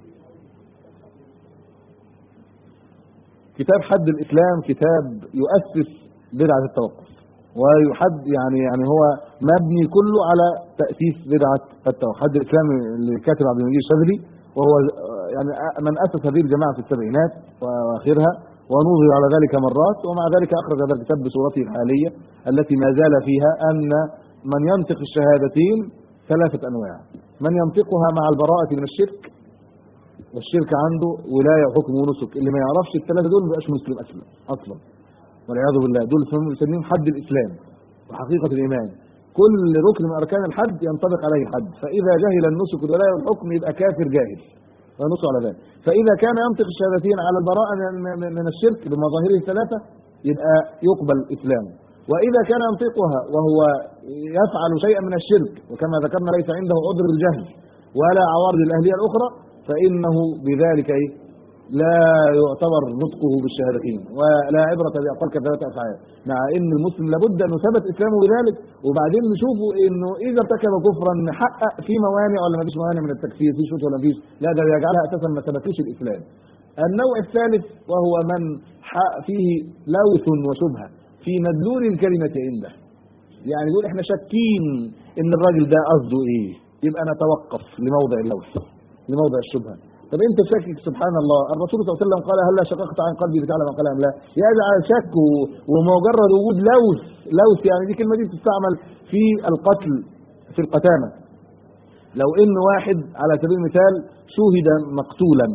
كتاب حد الإسلام كتاب يؤسس بدعة التوقف، ويحد يعني يعني هو مبني كله على تأسيس بدعة التوقف. حد الإسلام للكاتب عبد المجيد الشاذلي، وهو يعني من أسس هذه الجماعة في السبعينات وآخرها، ونوظر على ذلك مرات، ومع ذلك أخرج هذا الكتاب بصورته الحالية التي ما زال فيها أن من ينطق الشهادتين ثلاثة أنواع: من ينطقها مع البراءة من الشرك، والشرك عنده ولاية وحكم ونسك، اللي ما يعرفش الثلاثة دول ما بقاش مسلم أصلا أصلا والعياذ بالله. دول يسميهم حد الإسلام وحقيقة الإيمان. كل ركن من أركان الحد ينطبق عليه الحد، فإذا جهل النسك والولاية والحكم يبقى كافر جاهل، ونص على ذلك. فإذا كان ينطق الشهادتين على البراءة من الشرك بمظاهره الثلاثة يبقى يقبل إسلامه، وإذا كان ينطقها وهو يفعل شيئا من الشرك، وكما ذكرنا ليس عنده عذر الجهل ولا عوارض الأهلية الأخرى، فإنه بذلك إيه؟ لا يعتبر نطقه بالشهادتين ولا عبرة بأقل كثرة أفعال، مع أن المسلم لابد أن يثبت إسلامه بذلك، وبعدين نشوفه أنه إذا ارتكب كفرا نحقق في موانع ولا ما فيش موانع من التكفير، في شروط ولا فيش، لا ده يجعلها أساسا ما ثبتوش الإسلام. النوع الثالث وهو من فيه لوث وشبهة في مدلول الكلمة عنده، يعني يقول احنا شاكين ان الراجل ده قصده ايه، يبقى نتوقف لموضع اللوث لموضع الشبهة. طب انت شاكك، سبحان الله، الرسول صلى الله عليه وسلم قال هلا شققت عن قلبي لتعلم قال ام لا، يجعل شك ومجرد وجود لوث لوث يعني دي كلمة دي بتستعمل في القتل في القتامة. لو ان واحد على سبيل المثال شوهد مقتولا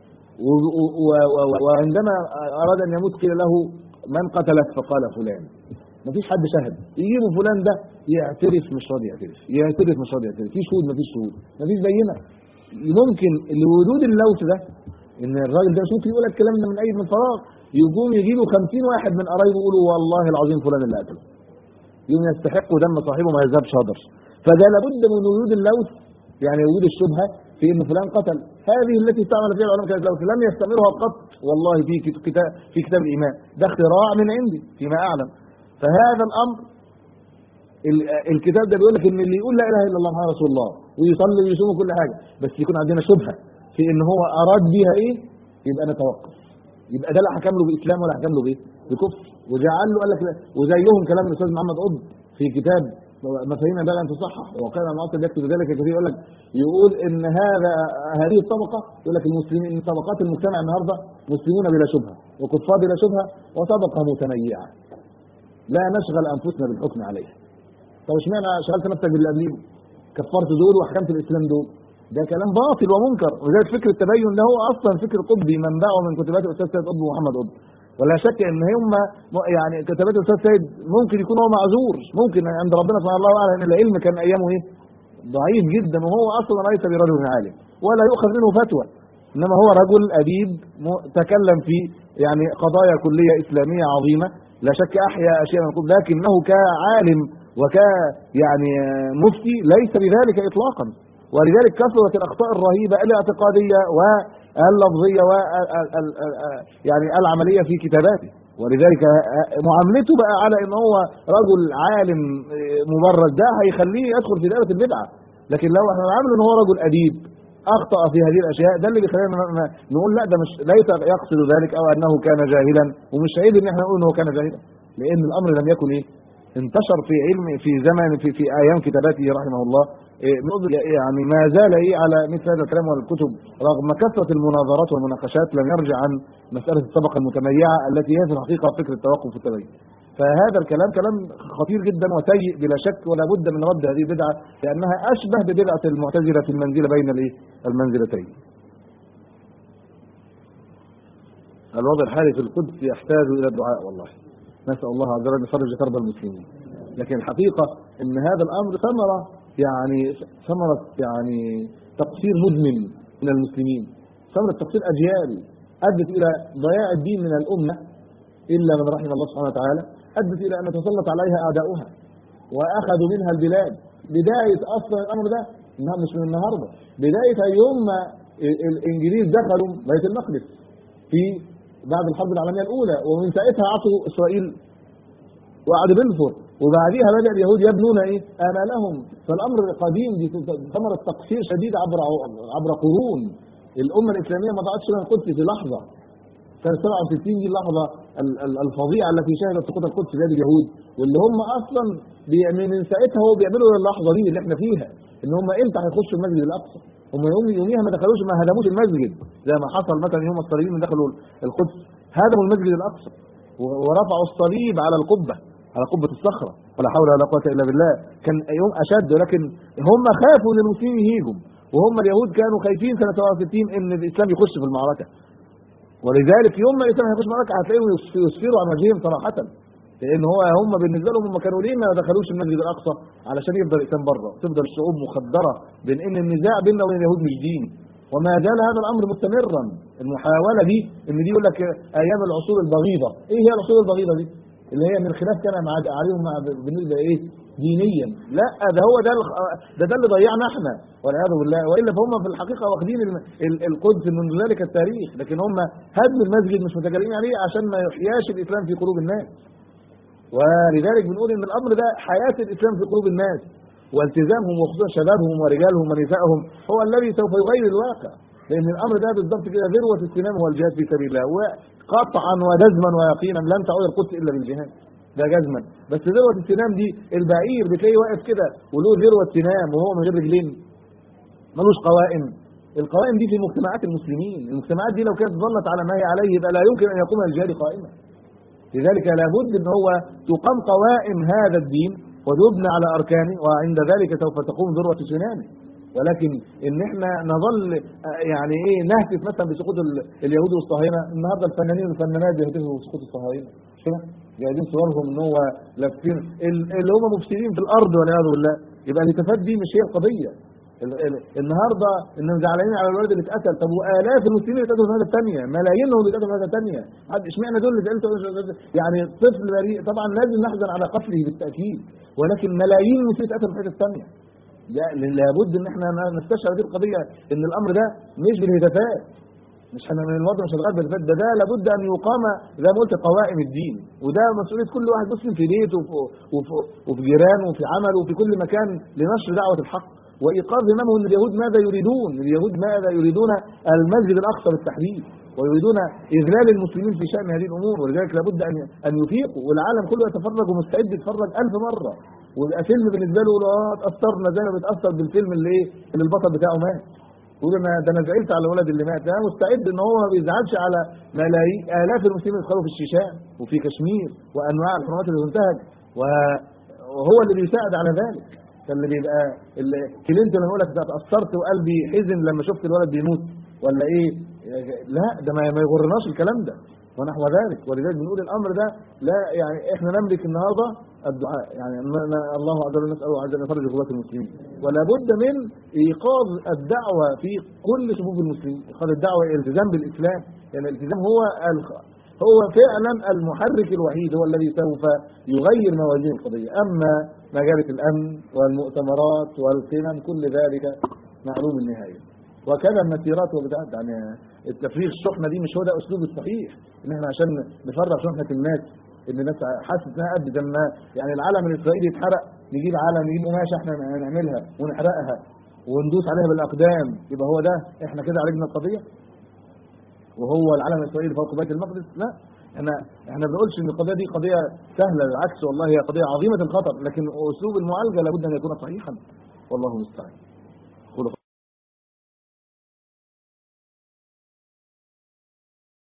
وعندما اراد ان يموت قيل له من قتلك فقال فلان، مفيش حد شهد، يجيبوا فلان ده يعترف مش راضي يعترف، يعترف مش راضي يعترف، في شهود مفيش شهود، مفيش بينه. ممكن لوجود اللوث ده ان الراجل ده ممكن يقول الكلام ده من اي من فراغ، يقوم يجيبوا خمسين واحد من قرايبه يقولوا والله العظيم فلان اللي قتله، يوم يستحقوا دم صاحبه ما يذهبش هدر. فده لابد من وجود اللوث، يعني وجود الشبهه في ان فلان قتل. هذه التي استعمل فيها العلماء كلمه اللوث لم يستعملوها قط والله في كتاب في كتاب الايمان، ده اختراع من عندي فيما اعلم. فهذا الامر الكتاب ده بيقول لك ان اللي يقول لا اله الا الله محمد رسول الله ويصلي ويصوم كل حاجه، بس يكون عندنا شبهه في ان هو اراد بيها ايه، يبقى نتوقف، يبقى ده لا حكم له باسلام ولا حكم له بايه بكفر، وجعل له قال لك لا. وزيهم كلام الاستاذ محمد قطب في كتاب مفاهيم بقى ان تصحح، وكان المعاصر يكتب ذلك كثير، يقول لك يقول ان هذا هذه الطبقه، يقول لك المسلمين ان طبقات المجتمع النهارده مسلمون بلا شبهه وكفار بلا شبهه وطبقه متنيعه لا نشغل انفسنا بالحكم عليها. طب اشمعنى شغلت نفسك باللي قبليه؟ كفرت دول وحكمت الاسلام دول، ده كلام باطل ومنكر. وذلك فكر التبين ده هو اصلا فكر قطبي منبعه من كتابات الاستاذ سيد قطب ومحمد قطب، ولا شك ان هم يعني كتابات الاستاذ سيد ممكن يكون هو معذور، ممكن عند ربنا سبحانه الله اعلم ان العلم كان ايامه ايه ضعيف جدا، وهو اصلا ليس برجل عالم ولا يؤخذ منه فتوى، انما هو رجل اديب تكلم في يعني قضايا كليه اسلاميه عظيمه، لا شك احيا اشياء من القطب، لكنه كعالم وك يعني مفتي ليس بذلك اطلاقا. ولذلك كثرت الاخطاء الرهيبه الاعتقاديه واللفظيه و يعني العمليه في كتاباته، ولذلك معاملته بقى على ان هو رجل عالم مبرز ده هيخليه يدخل في دائره البدعه. لكن لو احنا نعامله ان هو رجل اديب اخطا في هذه الاشياء، ده اللي بيخلينا نقول لا ده مش ليس يقصد ذلك او انه كان جاهلا، ومش عيب ان احنا نقول انه كان جاهلا، لان الامر لم يكن ايه انتشر في علم في زمن في في ايام كتاباته رحمه الله، يعني ما زال ايه على مثل هذا الكلام والكتب رغم كثره المناظرات والمناقشات لم يرجع عن مساله الطبقه المتميعه التي هي في الحقيقه فكره التوقف والتبين. فهذا الكلام كلام خطير جدا وسيء بلا شك، ولا بد من رد هذه البدعه لانها اشبه ببدعه المعتزله في المنزله بين الايه المنزلتين. الوضع الحالي في القدس يحتاج الى الدعاء، والله نسال الله عز وجل ان يفرج كرب المسلمين. لكن الحقيقه ان هذا الامر ثمره يعني ثمره يعني تقصير مزمن من المسلمين، ثمره تقصير اجيال ادت الى ضياع الدين من الامه الا من رحم الله سبحانه وتعالى، ادت الى ان تسلط عليها اعداؤها واخذوا منها البلاد. بدايه اصلا الامر ده مش من النهارده، بدايه يوم ما الانجليز دخلوا بيت المقدس في بعد الحرب العالميه الاولى، ومن ساعتها عصوا اسرائيل وعد بلفور، وبعديها بدا اليهود يبنون ايه امالهم. فالامر قديم، دي ثمره تقصير شديد عبر عبر قرون. الامه الاسلاميه ما ضاعتش من القدس في لحظه. سنه سبعة وستين دي اللحظه الفظيعه التي شهدت سقوط القدس في يد اليهود، واللي هم اصلا من ساعتها هو بيعملوا اللحظه دي اللي احنا فيها ان هم امتى هيخشوا المسجد الاقصى. هم يوم يوميها ما دخلوش ما هدموش المسجد زي ما حصل مثلا يوم الصليبيين دخلوا القدس، هدموا المسجد الاقصى ورفعوا الصليب على القبه على قبه الصخره، ولا حول ولا قوه الا بالله. كان يوم اشد، ولكن هم خافوا ان المسلمين يهيجوا، وهم اليهود كانوا خايفين سنه سبعة وستين ان الاسلام يخش في المعركه. ولذلك يوم ما الاسلام هيخش المعركه هتلاقيهم يسفروا عن وجههم صراحه، لان هو هم بالنسبه لهم هم كانوا ليه ما دخلوش المسجد الاقصى علشان يفضل الاسلام بره، تفضل الشعوب مخدره بين ان النزاع بيننا وبين اليهود مش دين. وما زال هذا الامر مستمرا، المحاوله دي ان دي يقول لك ايام العصور البغيضه. ايه هي العصور البغيضه دي؟ اللي هي من خلاف كان مع عليهم مع بالنسبه ايه دينيا. لا ده هو ده ده ده اللي ضيعنا احنا والعياذ بالله، والا فهم في الحقيقه واخدين القدس من ذلك التاريخ، لكن هم هدم المسجد مش متكلمين عليه عشان ما يحياش الاسلام في قلوب الناس. ولذلك بنقول ان الامر ده حياه الاسلام في قلوب الناس والتزامهم وخصوصا شبابهم ورجالهم ونسائهم هو الذي سوف يغير الواقع، لان الامر ده بالضبط كده ذروه السنام هو الجهاد في سبيل الله، وقطعا وجزما ويقينا لن تعود القدس الا بالجهاد، ده جزما. بس ذروه السنام دي البعير بتلاقيه واقف كده وله ذروه سنام وهو من غير رجلين ملوش قوائم. القوائم دي في مجتمعات المسلمين، المجتمعات دي لو كانت ظلت على ما هي عليه يبقى لا يمكن ان يقوم الجهاد قائما. لذلك لابد ان هو تقام قوائم هذا الدين وتبنى على اركانه، وعند ذلك سوف تقوم ذروه سنامه. ولكن ان احنا نظل يعني ايه نهتف مثلا بسقوط اليهود والصهاينه، النهارده الفنانين والفنانات بيهتفوا بسقوط الصهاينه مش كده؟ جايبين صورهم ان هو لابسين اللي هم مفسدين في الارض والعياذ بالله. يبقى الهتافات دي مش هي القضيه. النهارده انهم زعلانين على الولد اللي اتقتل، طب والاف المسلمين اللي اتقتلوا في هذا الثانيه، ملايينهم اللي اتقتلوا في هذا الثانيه، اشمعنى دول اللي اتقتلوا؟ يعني طفل بريء طبعا لازم نحزن على قتله بالتاكيد، ولكن ملايين المسلمين اتقتلوا في هذا الثانيه. لابد ان احنا نستشعر هذه القضيه ان الامر ده مش بالهتافات، مش احنا من الوضع مش هنتغير بالهتافات، ده ده لابد ان يقام زي ما قلت قوائم الدين، وده مسؤوليه كل واحد مسلم في بيته وفي, وفي, وفي جيرانه وفي عمله وفي كل مكان لنشر دعوه الحق وايقاظ هممهم. اليهود ماذا يريدون؟ اليهود ماذا يريدون؟ المسجد الاقصى بالتحديد، ويريدون اذلال المسلمين في شان هذه الامور، ولذلك لابد ان ان يفيقوا، والعالم كله يتفرج ومستعد يتفرج ألف مره، ويبقى فيلم بالنسبه له يقول اه اتاثرنا زي ما بيتاثر بالفيلم اللي ايه اللي البطل بتاعه مات، يقول انا ده انا زعلت على الولد اللي مات. انا مستعد ان هو ما بيزعلش على ملايين الاف المسلمين اللي اتخلوا في الشيشان وفي كشمير وانواع الحرمات اللي تنتهك، وهو اللي بيساعد على ذلك. فاللي بيبقى اللي كلينتون يقول لك ده اتاثرت وقلبي حزن لما شفت الولد بيموت ولا ايه، لا ده ما يغرناش الكلام ده ونحو ذلك. ولذلك بنقول الامر ده لا يعني احنا نملك النهارده الدعاء، يعني الله عز وجل نساله عز وجل يفرج كربات المسلمين، ولا بد من ايقاظ الدعوه في كل صفوف المسلمين، ايقاظ الدعوه الالتزام بالاسلام، لان يعني الالتزام هو الخ... هو فعلا المحرك الوحيد، هو الذي سوف يغير موازين القضيه. اما مجالس الامن والمؤتمرات والقمم كل ذلك معلوم النهايه. وكذا المسيرات وبتاعت يعني التفريغ الشحنه دي مش هو ده اسلوب الصحيح، ان احنا عشان نفرغ شحنه الناس ان الناس حاسه انها قد زي ما يعني العلم الاسرائيلي اتحرق، نجيب علم نجيب قماشه احنا نعملها ونحرقها وندوس عليها بالاقدام، يبقى هو ده احنا كده عالجنا القضيه وهو العلم الاسرائيلي فوق بيت المقدس؟ لا، احنا احنا ما بنقولش ان القضيه دي قضيه سهله، بالعكس والله هي قضيه عظيمه الخطر، لكن اسلوب المعالجه لابد ان يكون صحيحا والله المستعان.